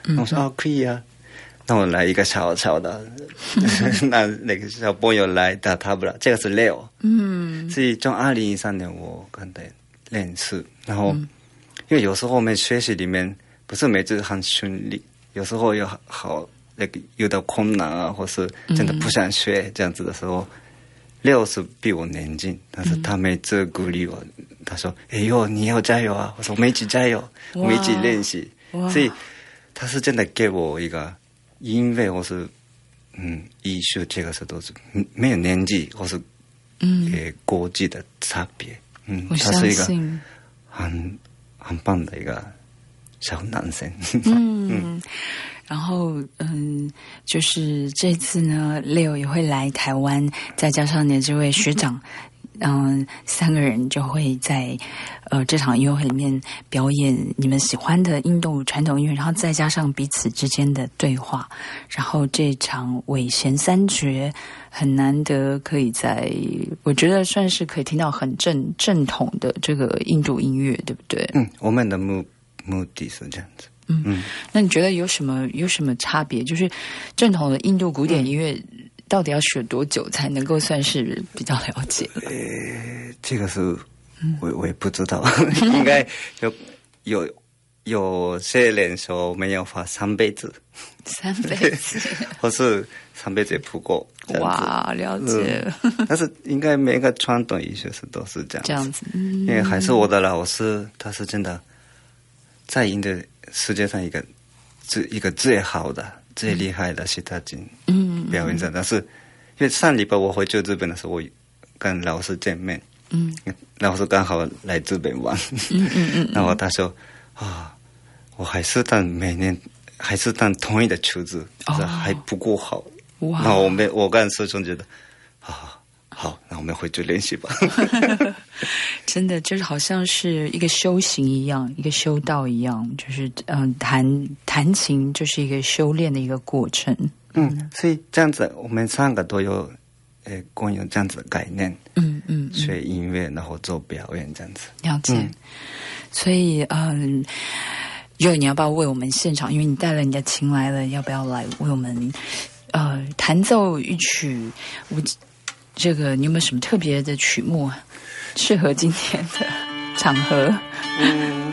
我说哦可以啊，那我来一个小小的，那那个小朋友来打塔布拉，这个是六，嗯，所以从二零一三年我跟他认识，然后、嗯、因为有时候我们学习里面不是每次很顺利，有时候有好那个遇到困难啊，或是真的不想学、嗯、这样子的时候，六是比我年轻，但是他每次鼓励我，他说：“哎呦，你要加油啊！”我说：“我们一起加油，我们一起练习。”所以他是真的给我一个音乐或是嗯艺术这个是都是没有年纪或是嗯呃国际的差别，嗯，他是一个很很棒的一个小男生， 嗯。嗯然后，嗯，就是这次呢，Leo也会来台湾，再加上你的这位学长，嗯，三个人就会在呃这场音乐会里面表演你们喜欢的印度传统音乐，然后再加上彼此之间的对话，然后这场尾弦三绝很难得可以在，我觉得算是可以听到很正正统的这个印度音乐，对不对？ 嗯，我们的目目的是这样子。 嗯嗯，那你觉得有什么有什么差别？就是正统的印度古典音乐到底要学多久才能够算是比较了解了？ 呃，这个是我我也不知道，应该有有有些人说没有花三辈子， 三辈子， 或是三辈子也不够。 哇，了解、 嗯。但是应该每个传统艺术是都是这样子， 这样子，嗯、 因为还是我的老师，他是真的在印度世界上一个最一个最好的、最厉害的西塔金表演者。嗯、但是因为上礼拜我回去日本的时候，我跟老师见面，嗯，老师刚好来日本玩，嗯嗯嗯，然后他说啊，我还是当每年还是当同一的曲子，哦、还不够好。哇！然后我们我跟师兄觉得啊。好，那我们回去练习吧。 真的就是好像是一个修行一样，一个修道一样，就是嗯，弹弹琴就是一个修炼的一个过程。 嗯，所以这样子，我们三个都有，呃，共有这样子的概念。嗯嗯，学音乐，然后做表演这样子。 了解。嗯、所以嗯，有你要不要为我们现场？因为你带了你的琴来了，要不要来为我们呃弹奏一曲？我。这个你有没有什么特别的曲目适合今天的场合？嗯，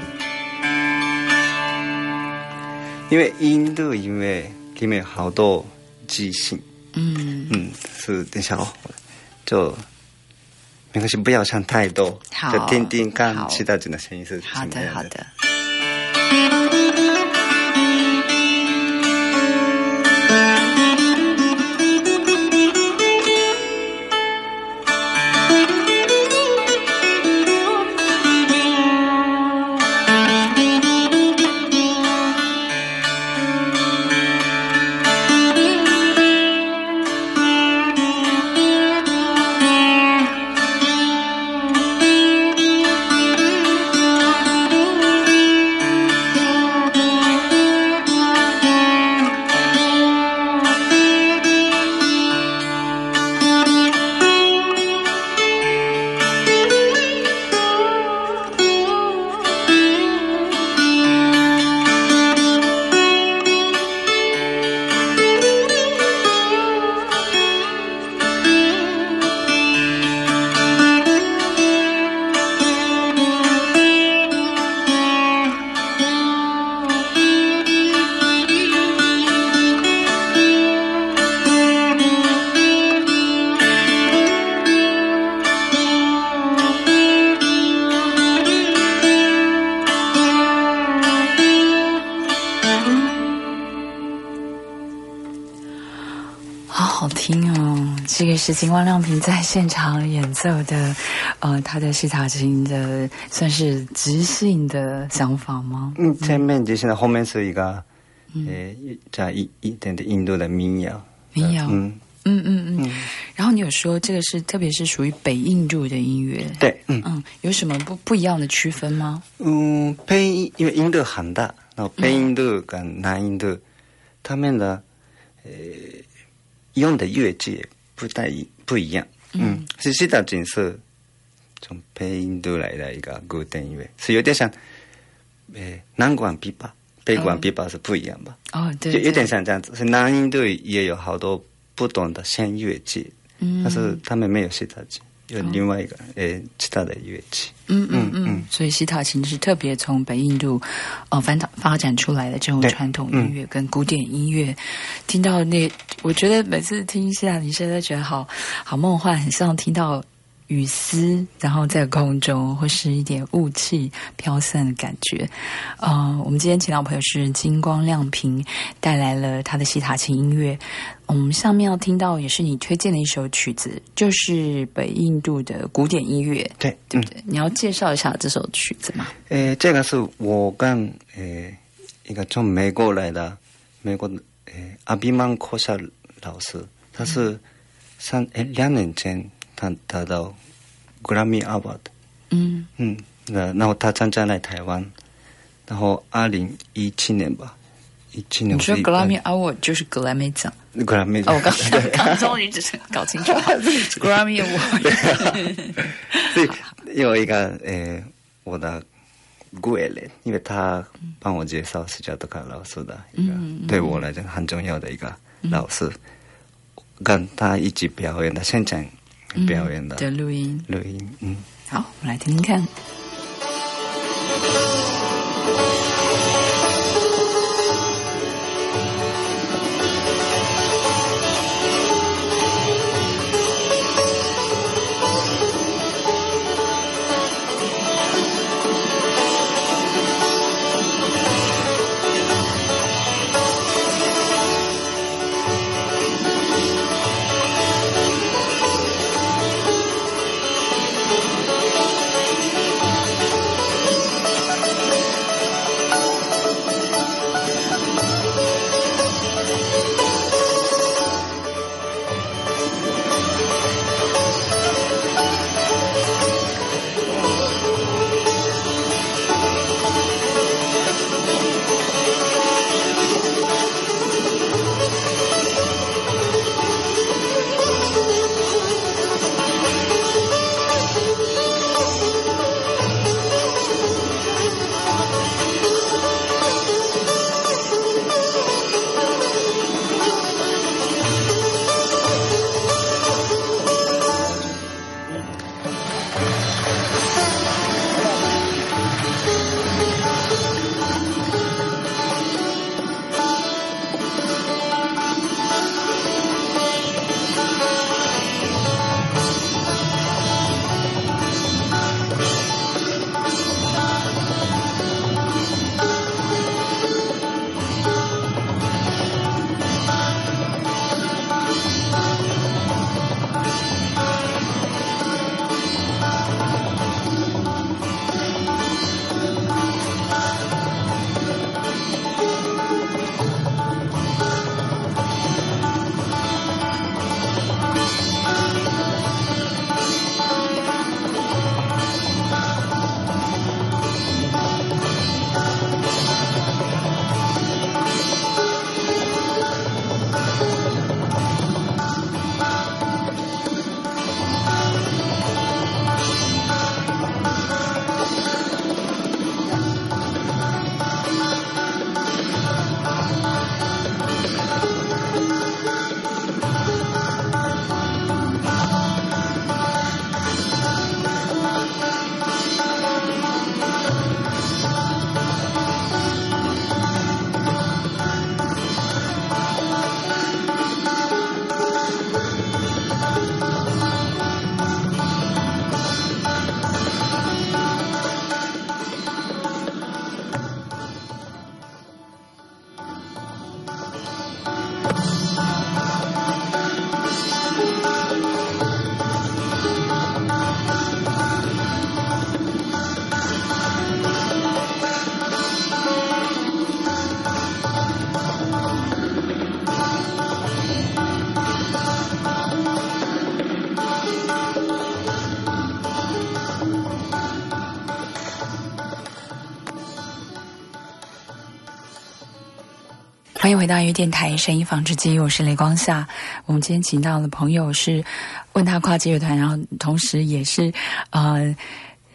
因为印度音乐里面好多即兴，嗯嗯，是等一下哦，就没关系，不要唱太多，就听听看其他人的声音是什么样的。 好的，好的。这个是金光亮平在现场演奏的，呃，他的西塔琴的算是即兴的想法吗？ 嗯，前面即兴的，后面是一个，嗯、呃，加一一点的印度的民谣。 民谣，嗯嗯嗯嗯。然后你有说这个是特别是属于北印度的音乐， 对，嗯嗯，有什么不不一样的区分吗？ 嗯，北因为印度很大，然后北印度跟南印度，他们的呃用的乐器不太不一样。嗯，是西塔琴是从北印度来的一个古典音乐，是有点像呃南管琵琶， 北管琵琶是不一样吧？ 哦，对， 有有点像这样子。所以南印度也有好多不同的弦乐器，嗯，但是他们没有西塔琴，有另外一个、哦、呃其他的乐器。 嗯嗯嗯, 嗯，所以西塔琴是特别从北印度呃发发展出来的这种传统音乐跟古典音乐。嗯、听到那，我觉得每次听西塔琴声都觉得好好梦幻，很像听到雨丝，然后在空中或是一点雾气飘散的感觉。呃，我们今天请到的朋友是金光亮平，带来了他的西塔琴音乐。我们上面要听到也是你推荐的一首曲子，就是北印度的古典音乐， 对对不对？嗯、你要介绍一下这首曲子吗？ 呃，这个是我跟呃一个从美国来的美国呃阿比曼科夏老师，他是三哎两年前。他得到格莱美 Award， 嗯嗯，然后他参加来台湾，然后二零一七年吧，一七年。 你说格莱美 Award 就是格莱美奖？ 格莱美奖。哦，我刚刚终于只是搞清楚了，格莱美 Award。 对，有一个呃，我的贵人，因为他帮我介绍斯加多卡老师的一个，嗯嗯、对我来讲很重要的一个老师，嗯、跟他一起表演的现场。表演的、 嗯、的录音， 录音，嗯， 好，我们来听听看。欢迎回到音乐电台声音纺织机，我是雷光夏。我们今天请到的朋友是问他跨界乐团，然后同时也是呃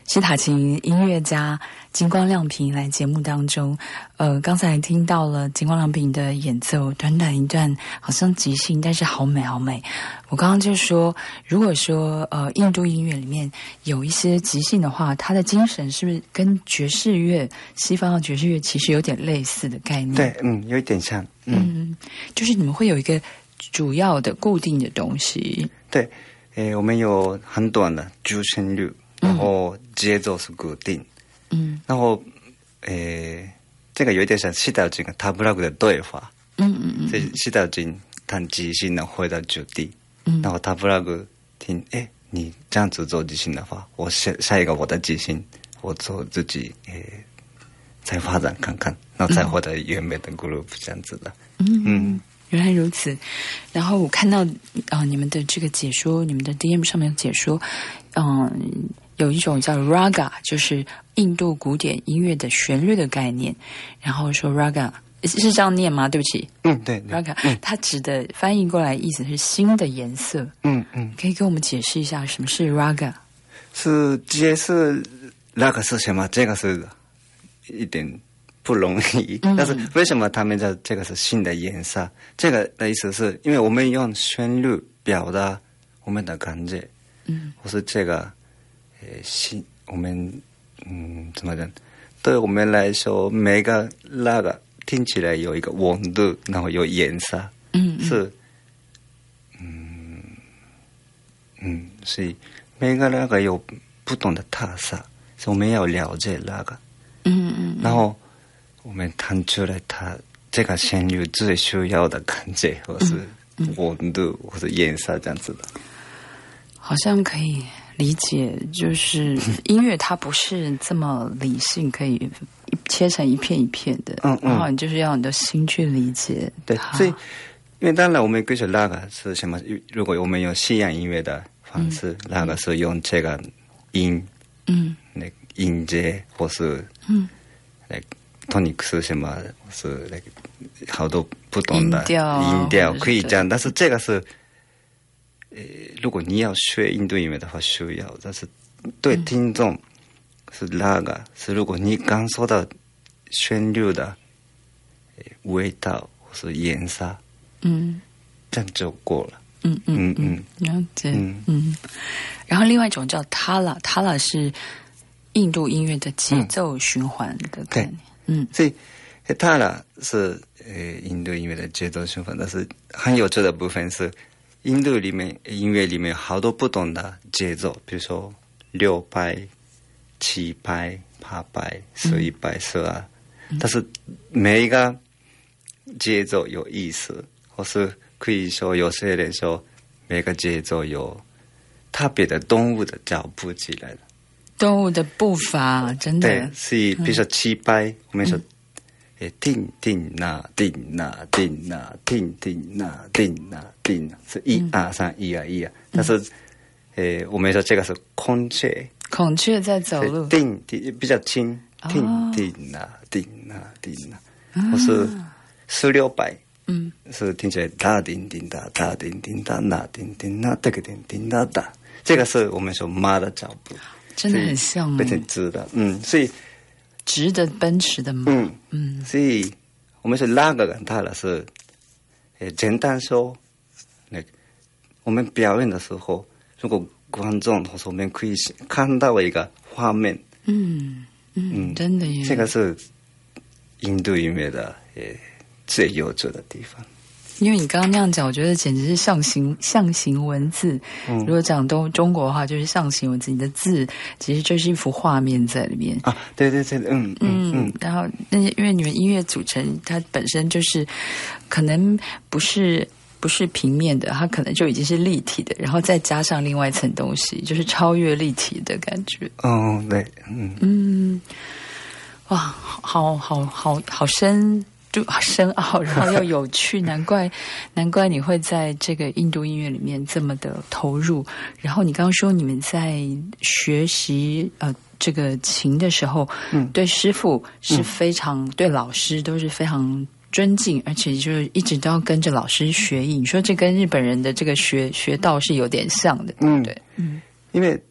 西塔琴音乐家金光亮平来节目当中，呃，刚才听到了金光亮平的演奏，短短一段，好像即兴，但是好美好美。我刚刚就说，如果说呃印度音乐里面有一些即兴的话，它的精神是不是跟爵士乐、西方的爵士乐其实有点类似的概念？ 对，嗯，有一点像，嗯， 嗯，就是你们会有一个主要的固定的东西。 对，诶，我们有很短的主旋律。然后节奏是固定，嗯，然后，诶，这个有点像西岛金跟塔布拉格的对话，嗯嗯嗯，所以西岛金弹即兴的回到主题，嗯，然后塔布拉格听，诶，你这样子做即兴的话，我下下一个我的即兴，我做自己，诶，再发展看看，然后再回到原本的 group 这样子的，嗯嗯。 原来如此，然后我看到啊、呃，你们的这个解说，你们的 D M 上面有解说，嗯、呃，有一种叫 raga， 就是印度古典音乐的旋律的概念。然后说 raga 是这样念吗？对不起， 嗯，对, 对 ，raga，、嗯、它指的翻译过来意思是新的颜色。嗯嗯，可以给我们解释一下什么是 raga？ 是解释 raga 是什么？这个是一点。不容易，但是为什么他们叫这个是新的颜色？这个的意思是因为我们用旋律表达我们的感觉，嗯，或是这个，呃，新我们嗯怎么讲？对我们来说，每个那个听起来有一个温度，然后有颜色，嗯，是，嗯嗯，所以每个那个有不同的特色，所以我们要了解那个，嗯嗯，然后。我们弹出来它这个旋律最需要的感觉，或是温度，或是颜色这样子的。 好像可以理解，就是音乐它不是这么理性，可以切成一片一片的。嗯嗯。然后你就是要你的心去理解。 对，所以因为当然我们跟着那个是什么？如果我们用西洋音乐的方式，嗯、那个是用这个音，嗯，那个音阶或是嗯，那。托尼克是什么？是那个好多不同的音调可以讲，但是这个是，呃，如果你要学印度音乐的话，需要，但是对听众是那个是，如果你感受到旋律的味道或是颜色，嗯，这样就够了。嗯嗯嗯， 了解。嗯嗯，然后另外一种叫塔拉，塔拉是印度音乐的节奏循环的概念。 嗯，所以塔拉是呃印度音乐的节奏循环，但是很有趣的部分是，印度里面音乐里面好多不同的节奏，比如说六拍、七拍、八拍、十一拍、十二，但是每一个节奏有意思，或是可以说有些人说每个节奏有特别的动物的脚步起来的。 动物的步伐，真的对，是比如说七拍，嗯、我们说，诶，叮叮那叮那叮那叮叮那叮那叮，是一二三一二一二。但是，诶，我们说这个是孔雀， 孔雀在走路， 叮叮比较轻，叮叮那叮那叮那，或是十六拍，嗯，是听起来哒叮叮哒哒叮叮哒那叮叮那这个叮叮哒哒，这个是我们说马的脚步。 真的很像， 变成直的，嗯，所以直的奔驰的马，嗯嗯，所以我们是那个跟他的是，呃，简单说，那个我们表演的时候，如果观众或者我们可以看到一个画面， 嗯嗯，嗯真的耶， 这个是印度音乐的呃最有趣的地方。 因为你刚刚那样讲，我觉得简直是象形象形文字。嗯，如果讲东中国的话，就是象形文字。你的字其实就是一幅画面在里面啊。对对对，嗯嗯嗯。 然后，那因为你们音乐组成，它本身就是可能不是不是平面的，它可能就已经是立体的，然后再加上另外一层东西，就是超越立体的感觉。 哦，对，嗯嗯，哇，好好好好深。就深奥，然后又有趣，难怪难怪你会在这个印度音乐里面这么的投入。然后你刚刚说你们在学习呃这个琴的时候，嗯，对师傅是非常、嗯、对老师都是非常尊敬，而且就是一直都要跟着老师学艺。你说这跟日本人的这个学学道是有点像的，嗯，对，嗯， 因为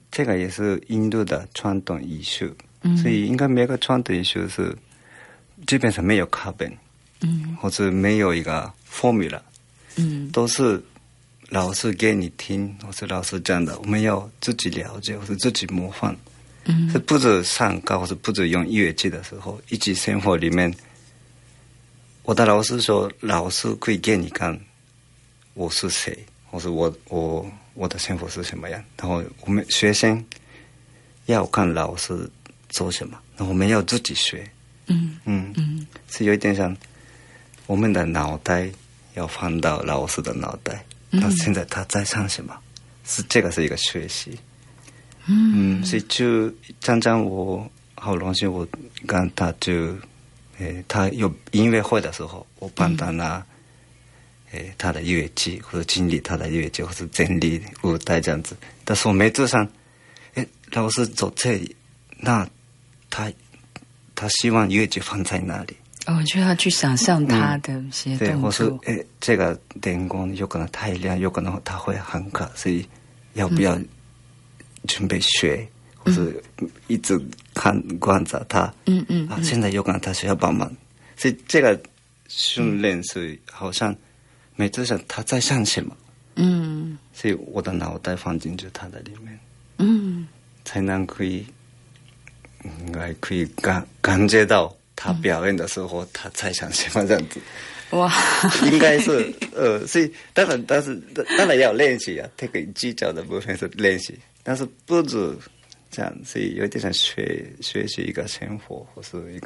这个也是印度的传统艺术， 嗯所以应该每个传统艺术是基本上没有课本， 嗯或者没有一个 formula， 嗯都是老师给你听，或是老师讲的，我们要自己了解，或是自己模仿。 嗯是不止上课，或是不止用乐器的时候，一起生活里面，我的老师说，老师可以给你看我是谁，或是我我我的生活是什么样，然后我们学生要看老师做什么，然后我们要自己学。 嗯嗯嗯是有一点像我们的脑袋要放到老师的脑袋， 嗯那现在他在想什么？是这个是一个学习。 嗯嗯，所以就常常我好荣幸，我跟他就，诶，他有音乐会的时候，我帮他拿，诶，他的乐器或者经理他的乐器，或者整理舞台这样子。但是我每次上，诶，老师走这里，那他他希望乐器放在哪里？ 哦，就要去想象他的一些对，或是动作。 诶，这个电光有可能太亮，有可能他会很卡，所以要不要准备学，或是一直看观察他？ 嗯嗯啊，现在有可能他需要帮忙，所以这个训练是好像每次想他在想什么， 嗯所以我的脑袋放进去他的里面， 嗯才能可以应该可以感感觉到他表演的时候，他在想什么这样子。 哇， 应该是呃，所以当然，但是当然要练习啊，这个技巧的部分是练习，但是不止这样，所以有点像学学习一个生活或是一个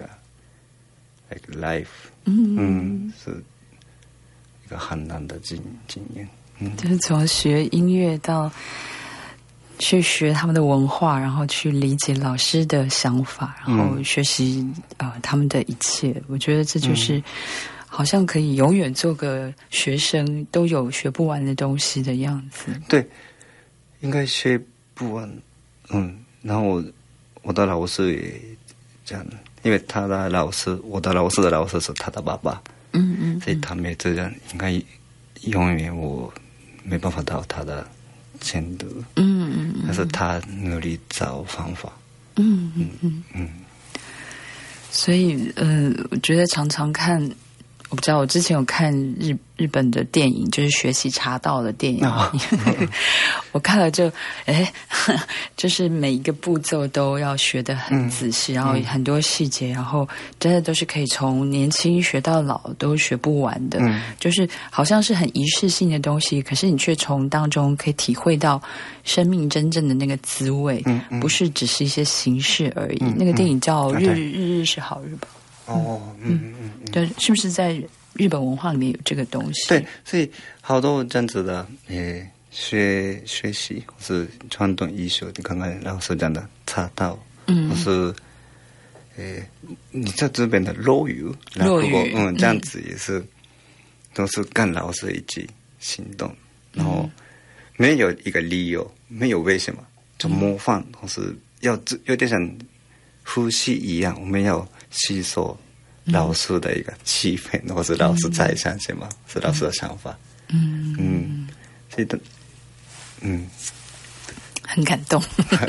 like life， 嗯嗯，是一个很难的经经验，嗯， 就是从学音乐到去学他们的文化，然后去理解老师的想法，然后学习呃他们的一切。我觉得这就是。嗯好像可以永远做个学生，都有学不完的东西的样子。 对，应该学不完。嗯，然后我我的老师也这样，因为他的老师，我的老师的老师是他的爸爸。 嗯嗯， 所以他每次这样，应该永远我没办法到他的程度。 嗯嗯嗯， 但是他努力找方法。 嗯嗯嗯嗯。所以，呃，我觉得常常看。我不知道，我之前有看日日本的电影，就是学习茶道的电影。哦、我看了就，哎，就是每一个步骤都要学得很仔细，嗯、然后很多细节，然后真的都是可以从年轻学到老都学不完的。嗯、就是好像是很仪式性的东西，可是你却从当中可以体会到生命真正的那个滋味，嗯嗯、不是只是一些形式而已。嗯、那个电影叫《日日日日是好日》吧。 哦，嗯嗯嗯， 对，是不是在日本文化里面有这个东西？ 对，所以好多这样子的，诶，学学习或是传统艺术，你刚刚老师讲的茶道，嗯，或是诶，你在这边的落语， 落语， 嗯，这样子也是，嗯、都是跟老师一起行动，然后没有一个理由，没有为什么，就模仿，嗯、或是要有点像呼吸一样，我们要吸收老师的一个气氛，嗯、或是老师在想什么，嗯、是老师的想法。嗯嗯，所以的，嗯， 很感动。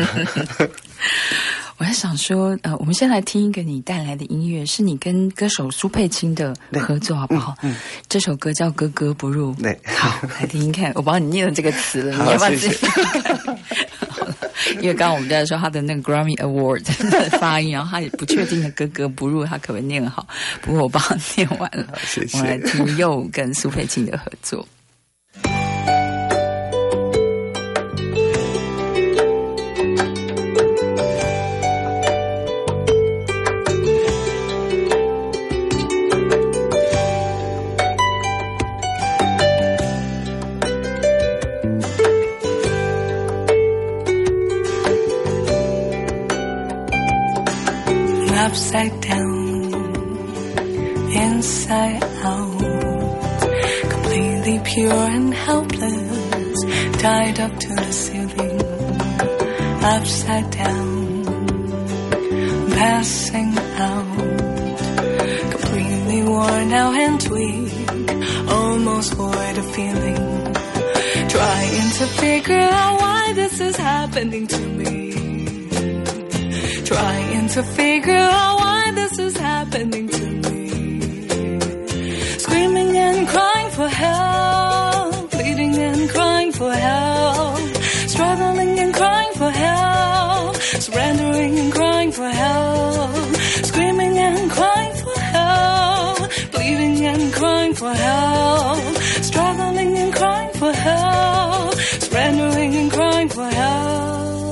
我在想说，呃，我们先来听一个你带来的音乐，是你跟歌手苏佩青的合作，好不好？嗯，嗯这首歌叫《格格不入》。 对， 好，来听听看。我帮你念了这个词了，你要不要自己？因为刚刚我们在说他的那个 Grammy Award 的发音，然后他也不确定的格格不入，他可不可以念好？不过我帮他念完了。 谢谢。 我们来听佑跟苏佩青的合作。 Upside down, inside out, completely pure and helpless, tied up to the ceiling. Upside down, passing out, completely worn out and weak, almost void of feeling, Trying to figure out why this is happening to me. Trying to figure out why this is happening to me. Screaming and crying for help, pleading and crying for help, struggling and crying for help, surrendering and crying for help, screaming and crying for help, pleading and crying for help, struggling and crying for help, surrendering and crying for help.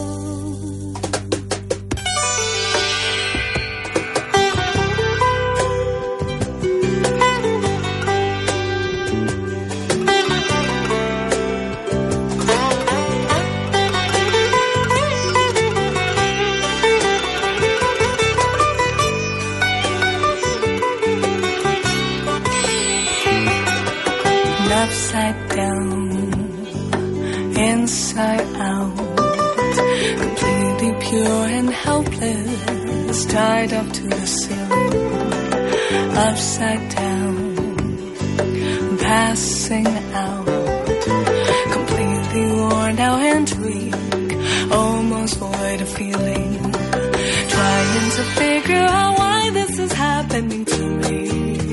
Upside down, inside out, completely pure and helpless, tied up to the ceiling. Upside down, passing out, completely worn out and weak, almost void of feeling. Trying to figure out why this is happening to me.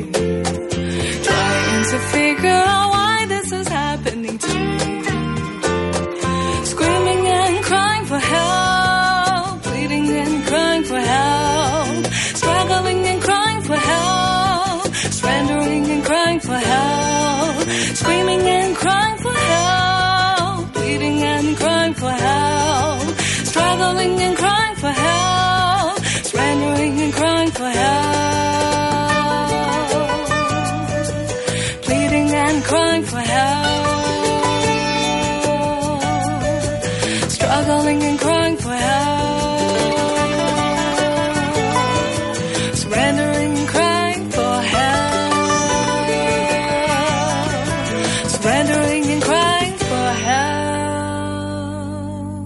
Trying to figure out why this is happening to me. Screaming and crying for help, pleading and crying for help, struggling and crying for help, surrendering and crying for help, screaming and crying for help, pleading and crying for help, struggling and crying for help, surrendering and crying for help, pleading and crying for help, struggling and crying for help, surrendering and crying for help, surrendering and crying for help。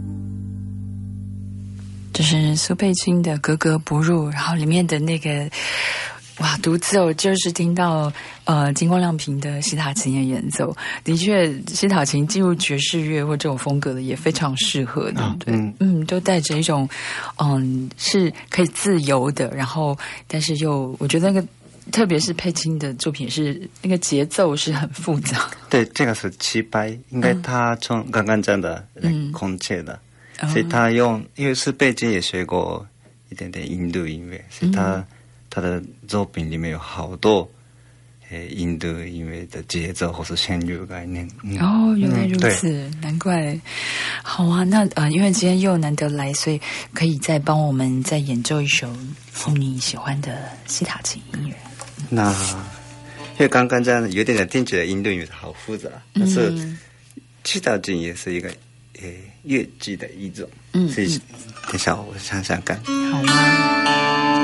这是苏佩青的《格格不入》，然后里面的那个哇独奏就是听到呃金光亮平的西塔琴的演奏，的确西塔琴进入爵士乐或这种风格的也非常适合，对不对？嗯嗯，都带着一种嗯是可以自由的，然后但是又我觉得那个特别是佩青的作品是那个节奏是很复杂。 对，这个是七拍，应该他从刚刚讲的空切的，嗯、所以他用因为是佩青也学过一点点印度音乐，所以他。嗯他的作品里面有好多，呃，印度音乐的节奏或是旋律概念。嗯、 哦，原来如此，嗯、难怪。好啊，那呃，因为今天又难得来，所以可以再帮我们再演奏一首你喜欢的西塔琴音乐。 那因为刚刚这样有点点听起来印度音乐好复杂，但是西塔琴也是一个呃乐器的一种。嗯，所以等一下我想想看。 好啊。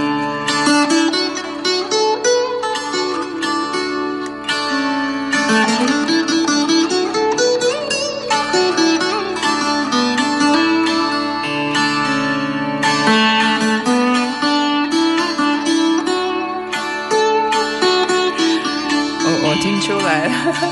我听出来了。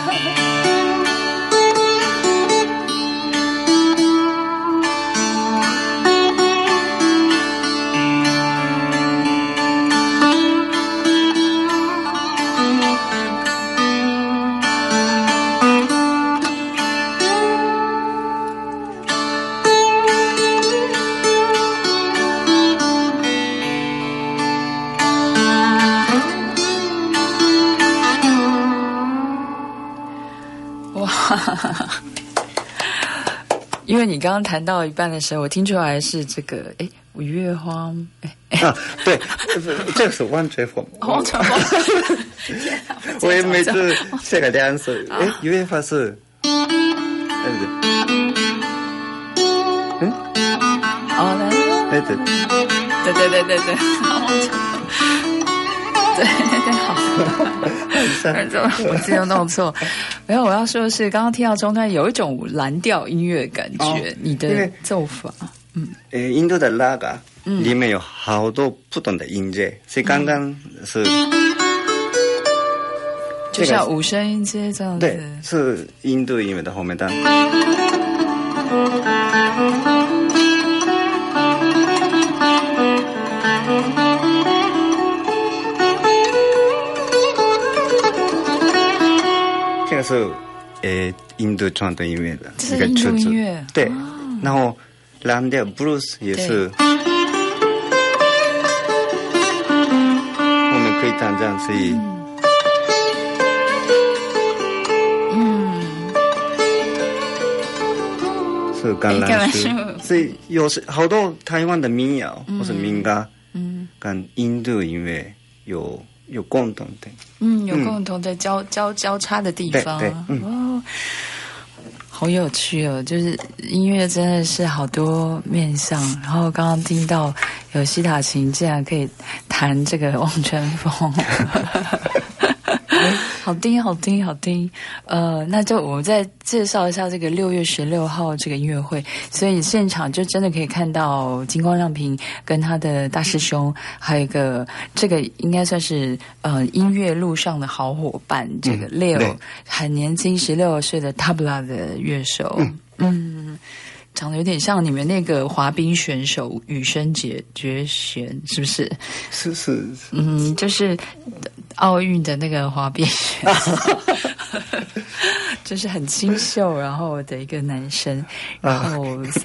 因为你刚刚弹到一半的时候，我听出来是这个，哎，五月花，哎， 啊，对，这个是万吹风， 万吹风， 我也每次这个两首，哎，五月花是，对不对？嗯， 哦， 对对对对对对对，对对对，好，我自己又弄错。没有，我要说的是，刚刚听到中段有一种蓝调音乐感觉，哦、你的奏法，嗯， 呃，印度的拉嘎里面有好多不同的音乐，所以刚刚是， 就像五声音阶这样子。 对，是印度音乐的后面的。这个是呃印度传统音乐的一个曲子，对，然后蓝调 blues 也是，我们可以弹这样子。是橄榄树，所以有时好多台湾的民谣或是民歌，嗯，跟印度音乐有有共同的， 嗯，有共同的交、嗯、交交叉的地方， 对对，嗯， 哦，好有趣哦，就是音乐真的是好多面向，然后刚刚听到有西塔琴竟然可以弹这个望春风。好听好听好听，呃，那就我们再介绍一下这个六月十六号这个音乐会，所以现场就真的可以看到金光亮平跟他的大师兄，还有一个这个应该算是呃音乐路上的好伙伴，这个 Leo、嗯、很年轻十六岁的 tabla 的乐手，嗯。嗯长得有点像你们那个滑冰选手羽生结绝弦，是不是？ 是是， 嗯，就是奥运的那个滑冰选手，就是很清秀，然后的一个男生，然后，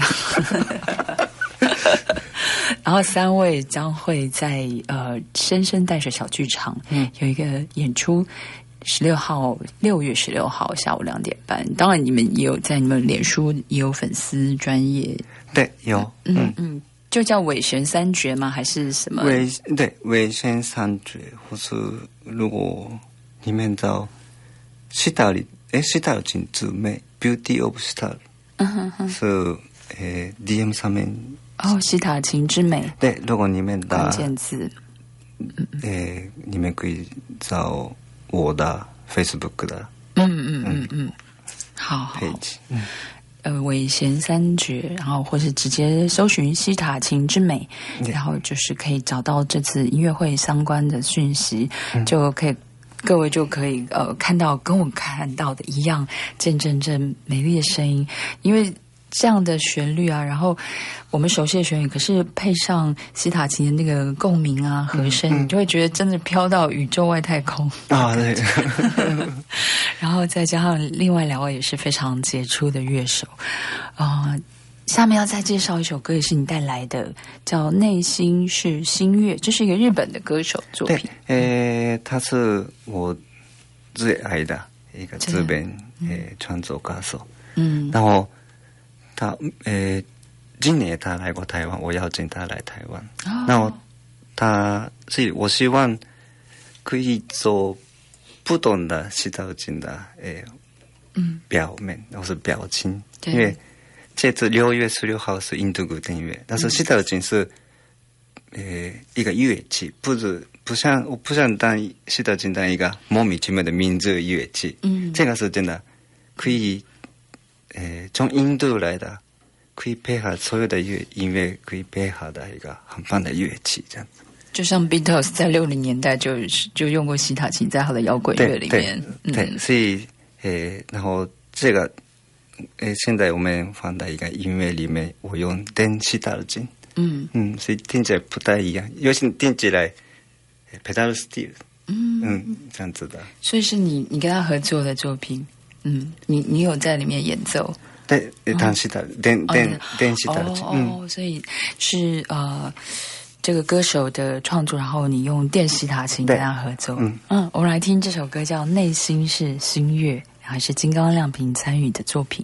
然后三位将会在呃深深淡水小剧场、嗯、有一个演出。十六号，六月十六号下午两点半。当然，你们也有在你们脸书也有粉丝专业， 对，有， 嗯 嗯, 嗯，就叫尾弦三绝吗？还是什么？ 尾对尾弦三绝，或是如果里面找西塔里，哎，西塔有进姊妹 Beauty of Star， 嗯哼哼，是诶 D M 上面哦，西塔琴之美， 对，如果里面打关键字， 诶，里面可以找。我的 Facebook 的， 嗯嗯嗯嗯，好好 page， 嗯，呃，尾弦三绝，然后或是直接搜寻西塔琴之美，嗯、然后就是可以找到这次音乐会相关的讯息，嗯、就可以各位就可以呃看到跟我看到的一样，见证这美丽的声音，因为。这样的旋律啊，然后我们熟悉的旋律，可是配上西塔琴的那个共鸣啊、和声，嗯嗯、你就会觉得真的飘到宇宙外太空啊！对。 然后再加上另外两位也是非常杰出的乐手啊、呃。下面要再介绍一首歌，也是你带来的，叫《内心是新月》，这是一个日本的歌手作品。 对，呃，他是我最爱的一个日本呃创作歌手。嗯，然后。他呃，今年他来过台湾，我邀请他来台湾。哦、然后他是我希望可以做不同的西塔琴的呃，嗯，表面或是表情，因为这次六月十六号是印度古典乐，但是西塔琴是呃一个乐器，不是不像我不想当西塔琴当一个莫名其妙的民族乐器。嗯，这个是真的可以。呃，从印度来的，可以配合所有的乐音乐，可以配合的一个很棒的乐器，这样子。 就像 Beatles 在六零年代就就用过西塔琴在他的摇滚乐里面， 对，对嗯、所以呃，然后这个呃，现在我们放在一个音乐里面，我用电西塔琴，嗯嗯，所以听起来不太一样，尤其听起来 pedal steel， 嗯嗯，这样子的。 所以是你你跟他合作的作品。嗯，你你有在里面演奏？ 对，弹西塔，电电电西塔琴。 哦，所以是呃，这个歌手的创作，然后你用电西塔琴跟他合作。嗯嗯，我们来听这首歌叫《内心是新月》，然后是金刚亮平参与的作品。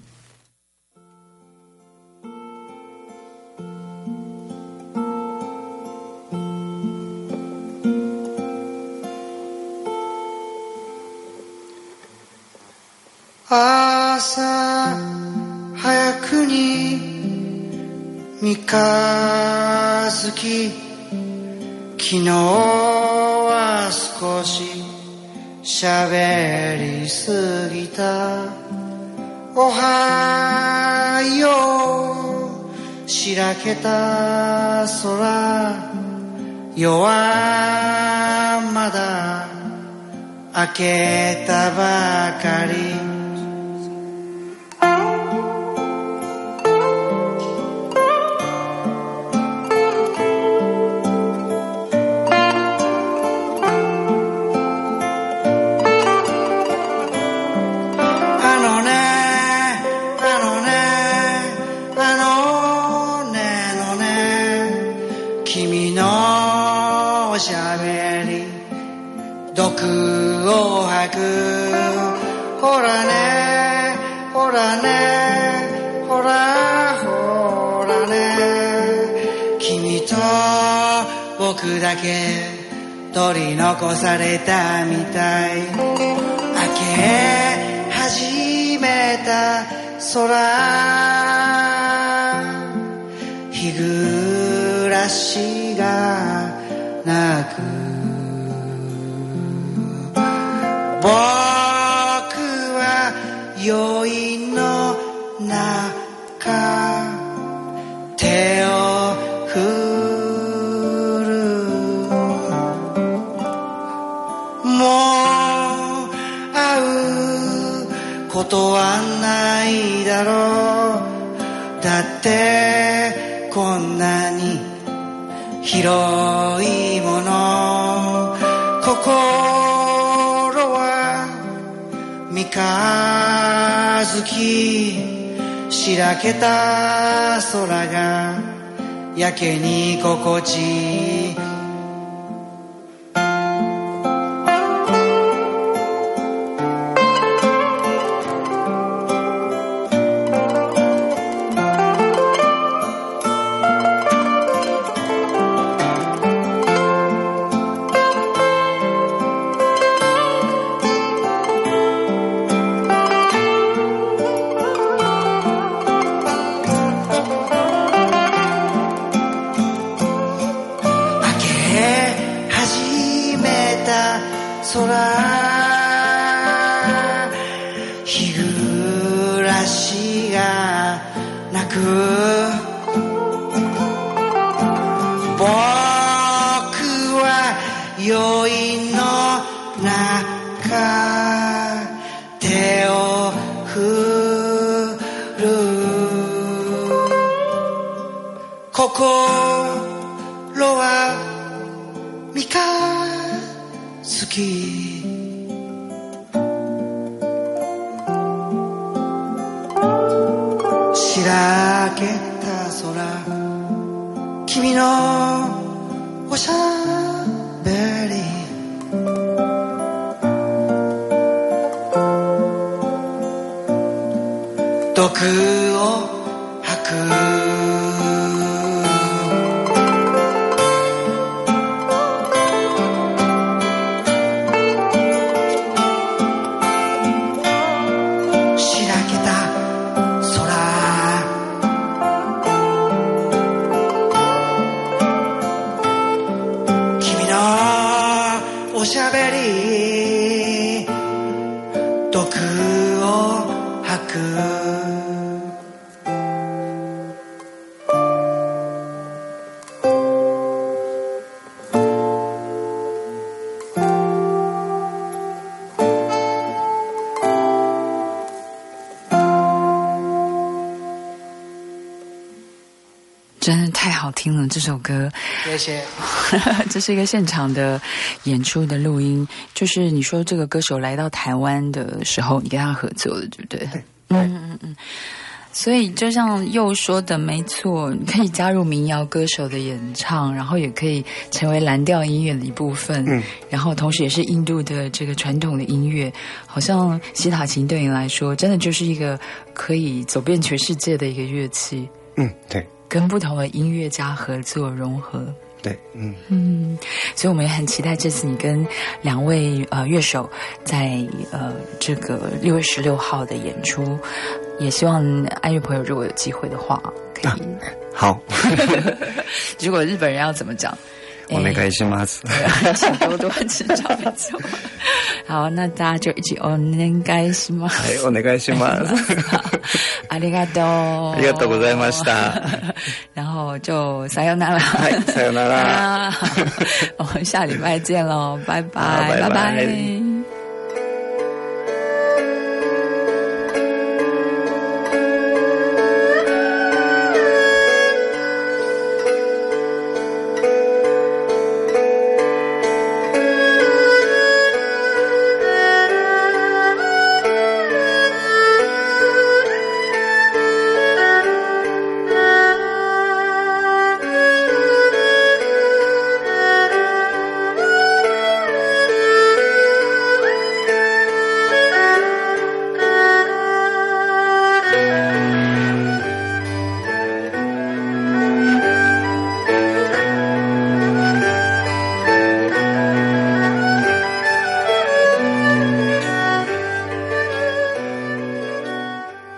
朝早くに三日月昨日は少し喋りすぎたおはようしらけた空夜はまだ明けたばかり毒を吐くほらねほらねほらほらね君と僕だけ取り残されたみたい明け始めた空日暮らしがなく僕は酔いの中手を振るもう会うことはないだろうだってこんなに広いもの心は三日月しらけた空がやけに心地いい日暮らしがなく僕は酔いの中手を振る心は三日月しらけた空君のおしゃべり毒を吐くおしゃべり毒を吐く真的太好听了，这首歌。 谢谢。 这是一个现场的演出的录音，就是你说这个歌手来到台湾的时候，你跟他合作的，对不对？ 对。 嗯嗯嗯。所以就像佑说的，没错，你可以加入民谣歌手的演唱，然后也可以成为蓝调音乐的一部分。嗯。然后同时也是印度的这个传统的音乐，好像西塔琴对你来说，真的就是一个可以走遍全世界的一个乐器。 嗯，对。 跟不同的音乐家合作融合， 对，嗯嗯，所以我们也很期待这次你跟两位呃乐手在呃这个六月十六号的演出，也希望爱乐朋友如果有机会的话，可以、啊、 好。 如果日本人要怎么讲？ お願いします。 请多多指教，没错。好，那大家就一起お願いします。 はい、お願いします。 ありがとう。 ありがとうございました。 然后就さよなら。 はい、さよなら。 我们下礼拜见喽，拜拜， 拜拜。 拜拜。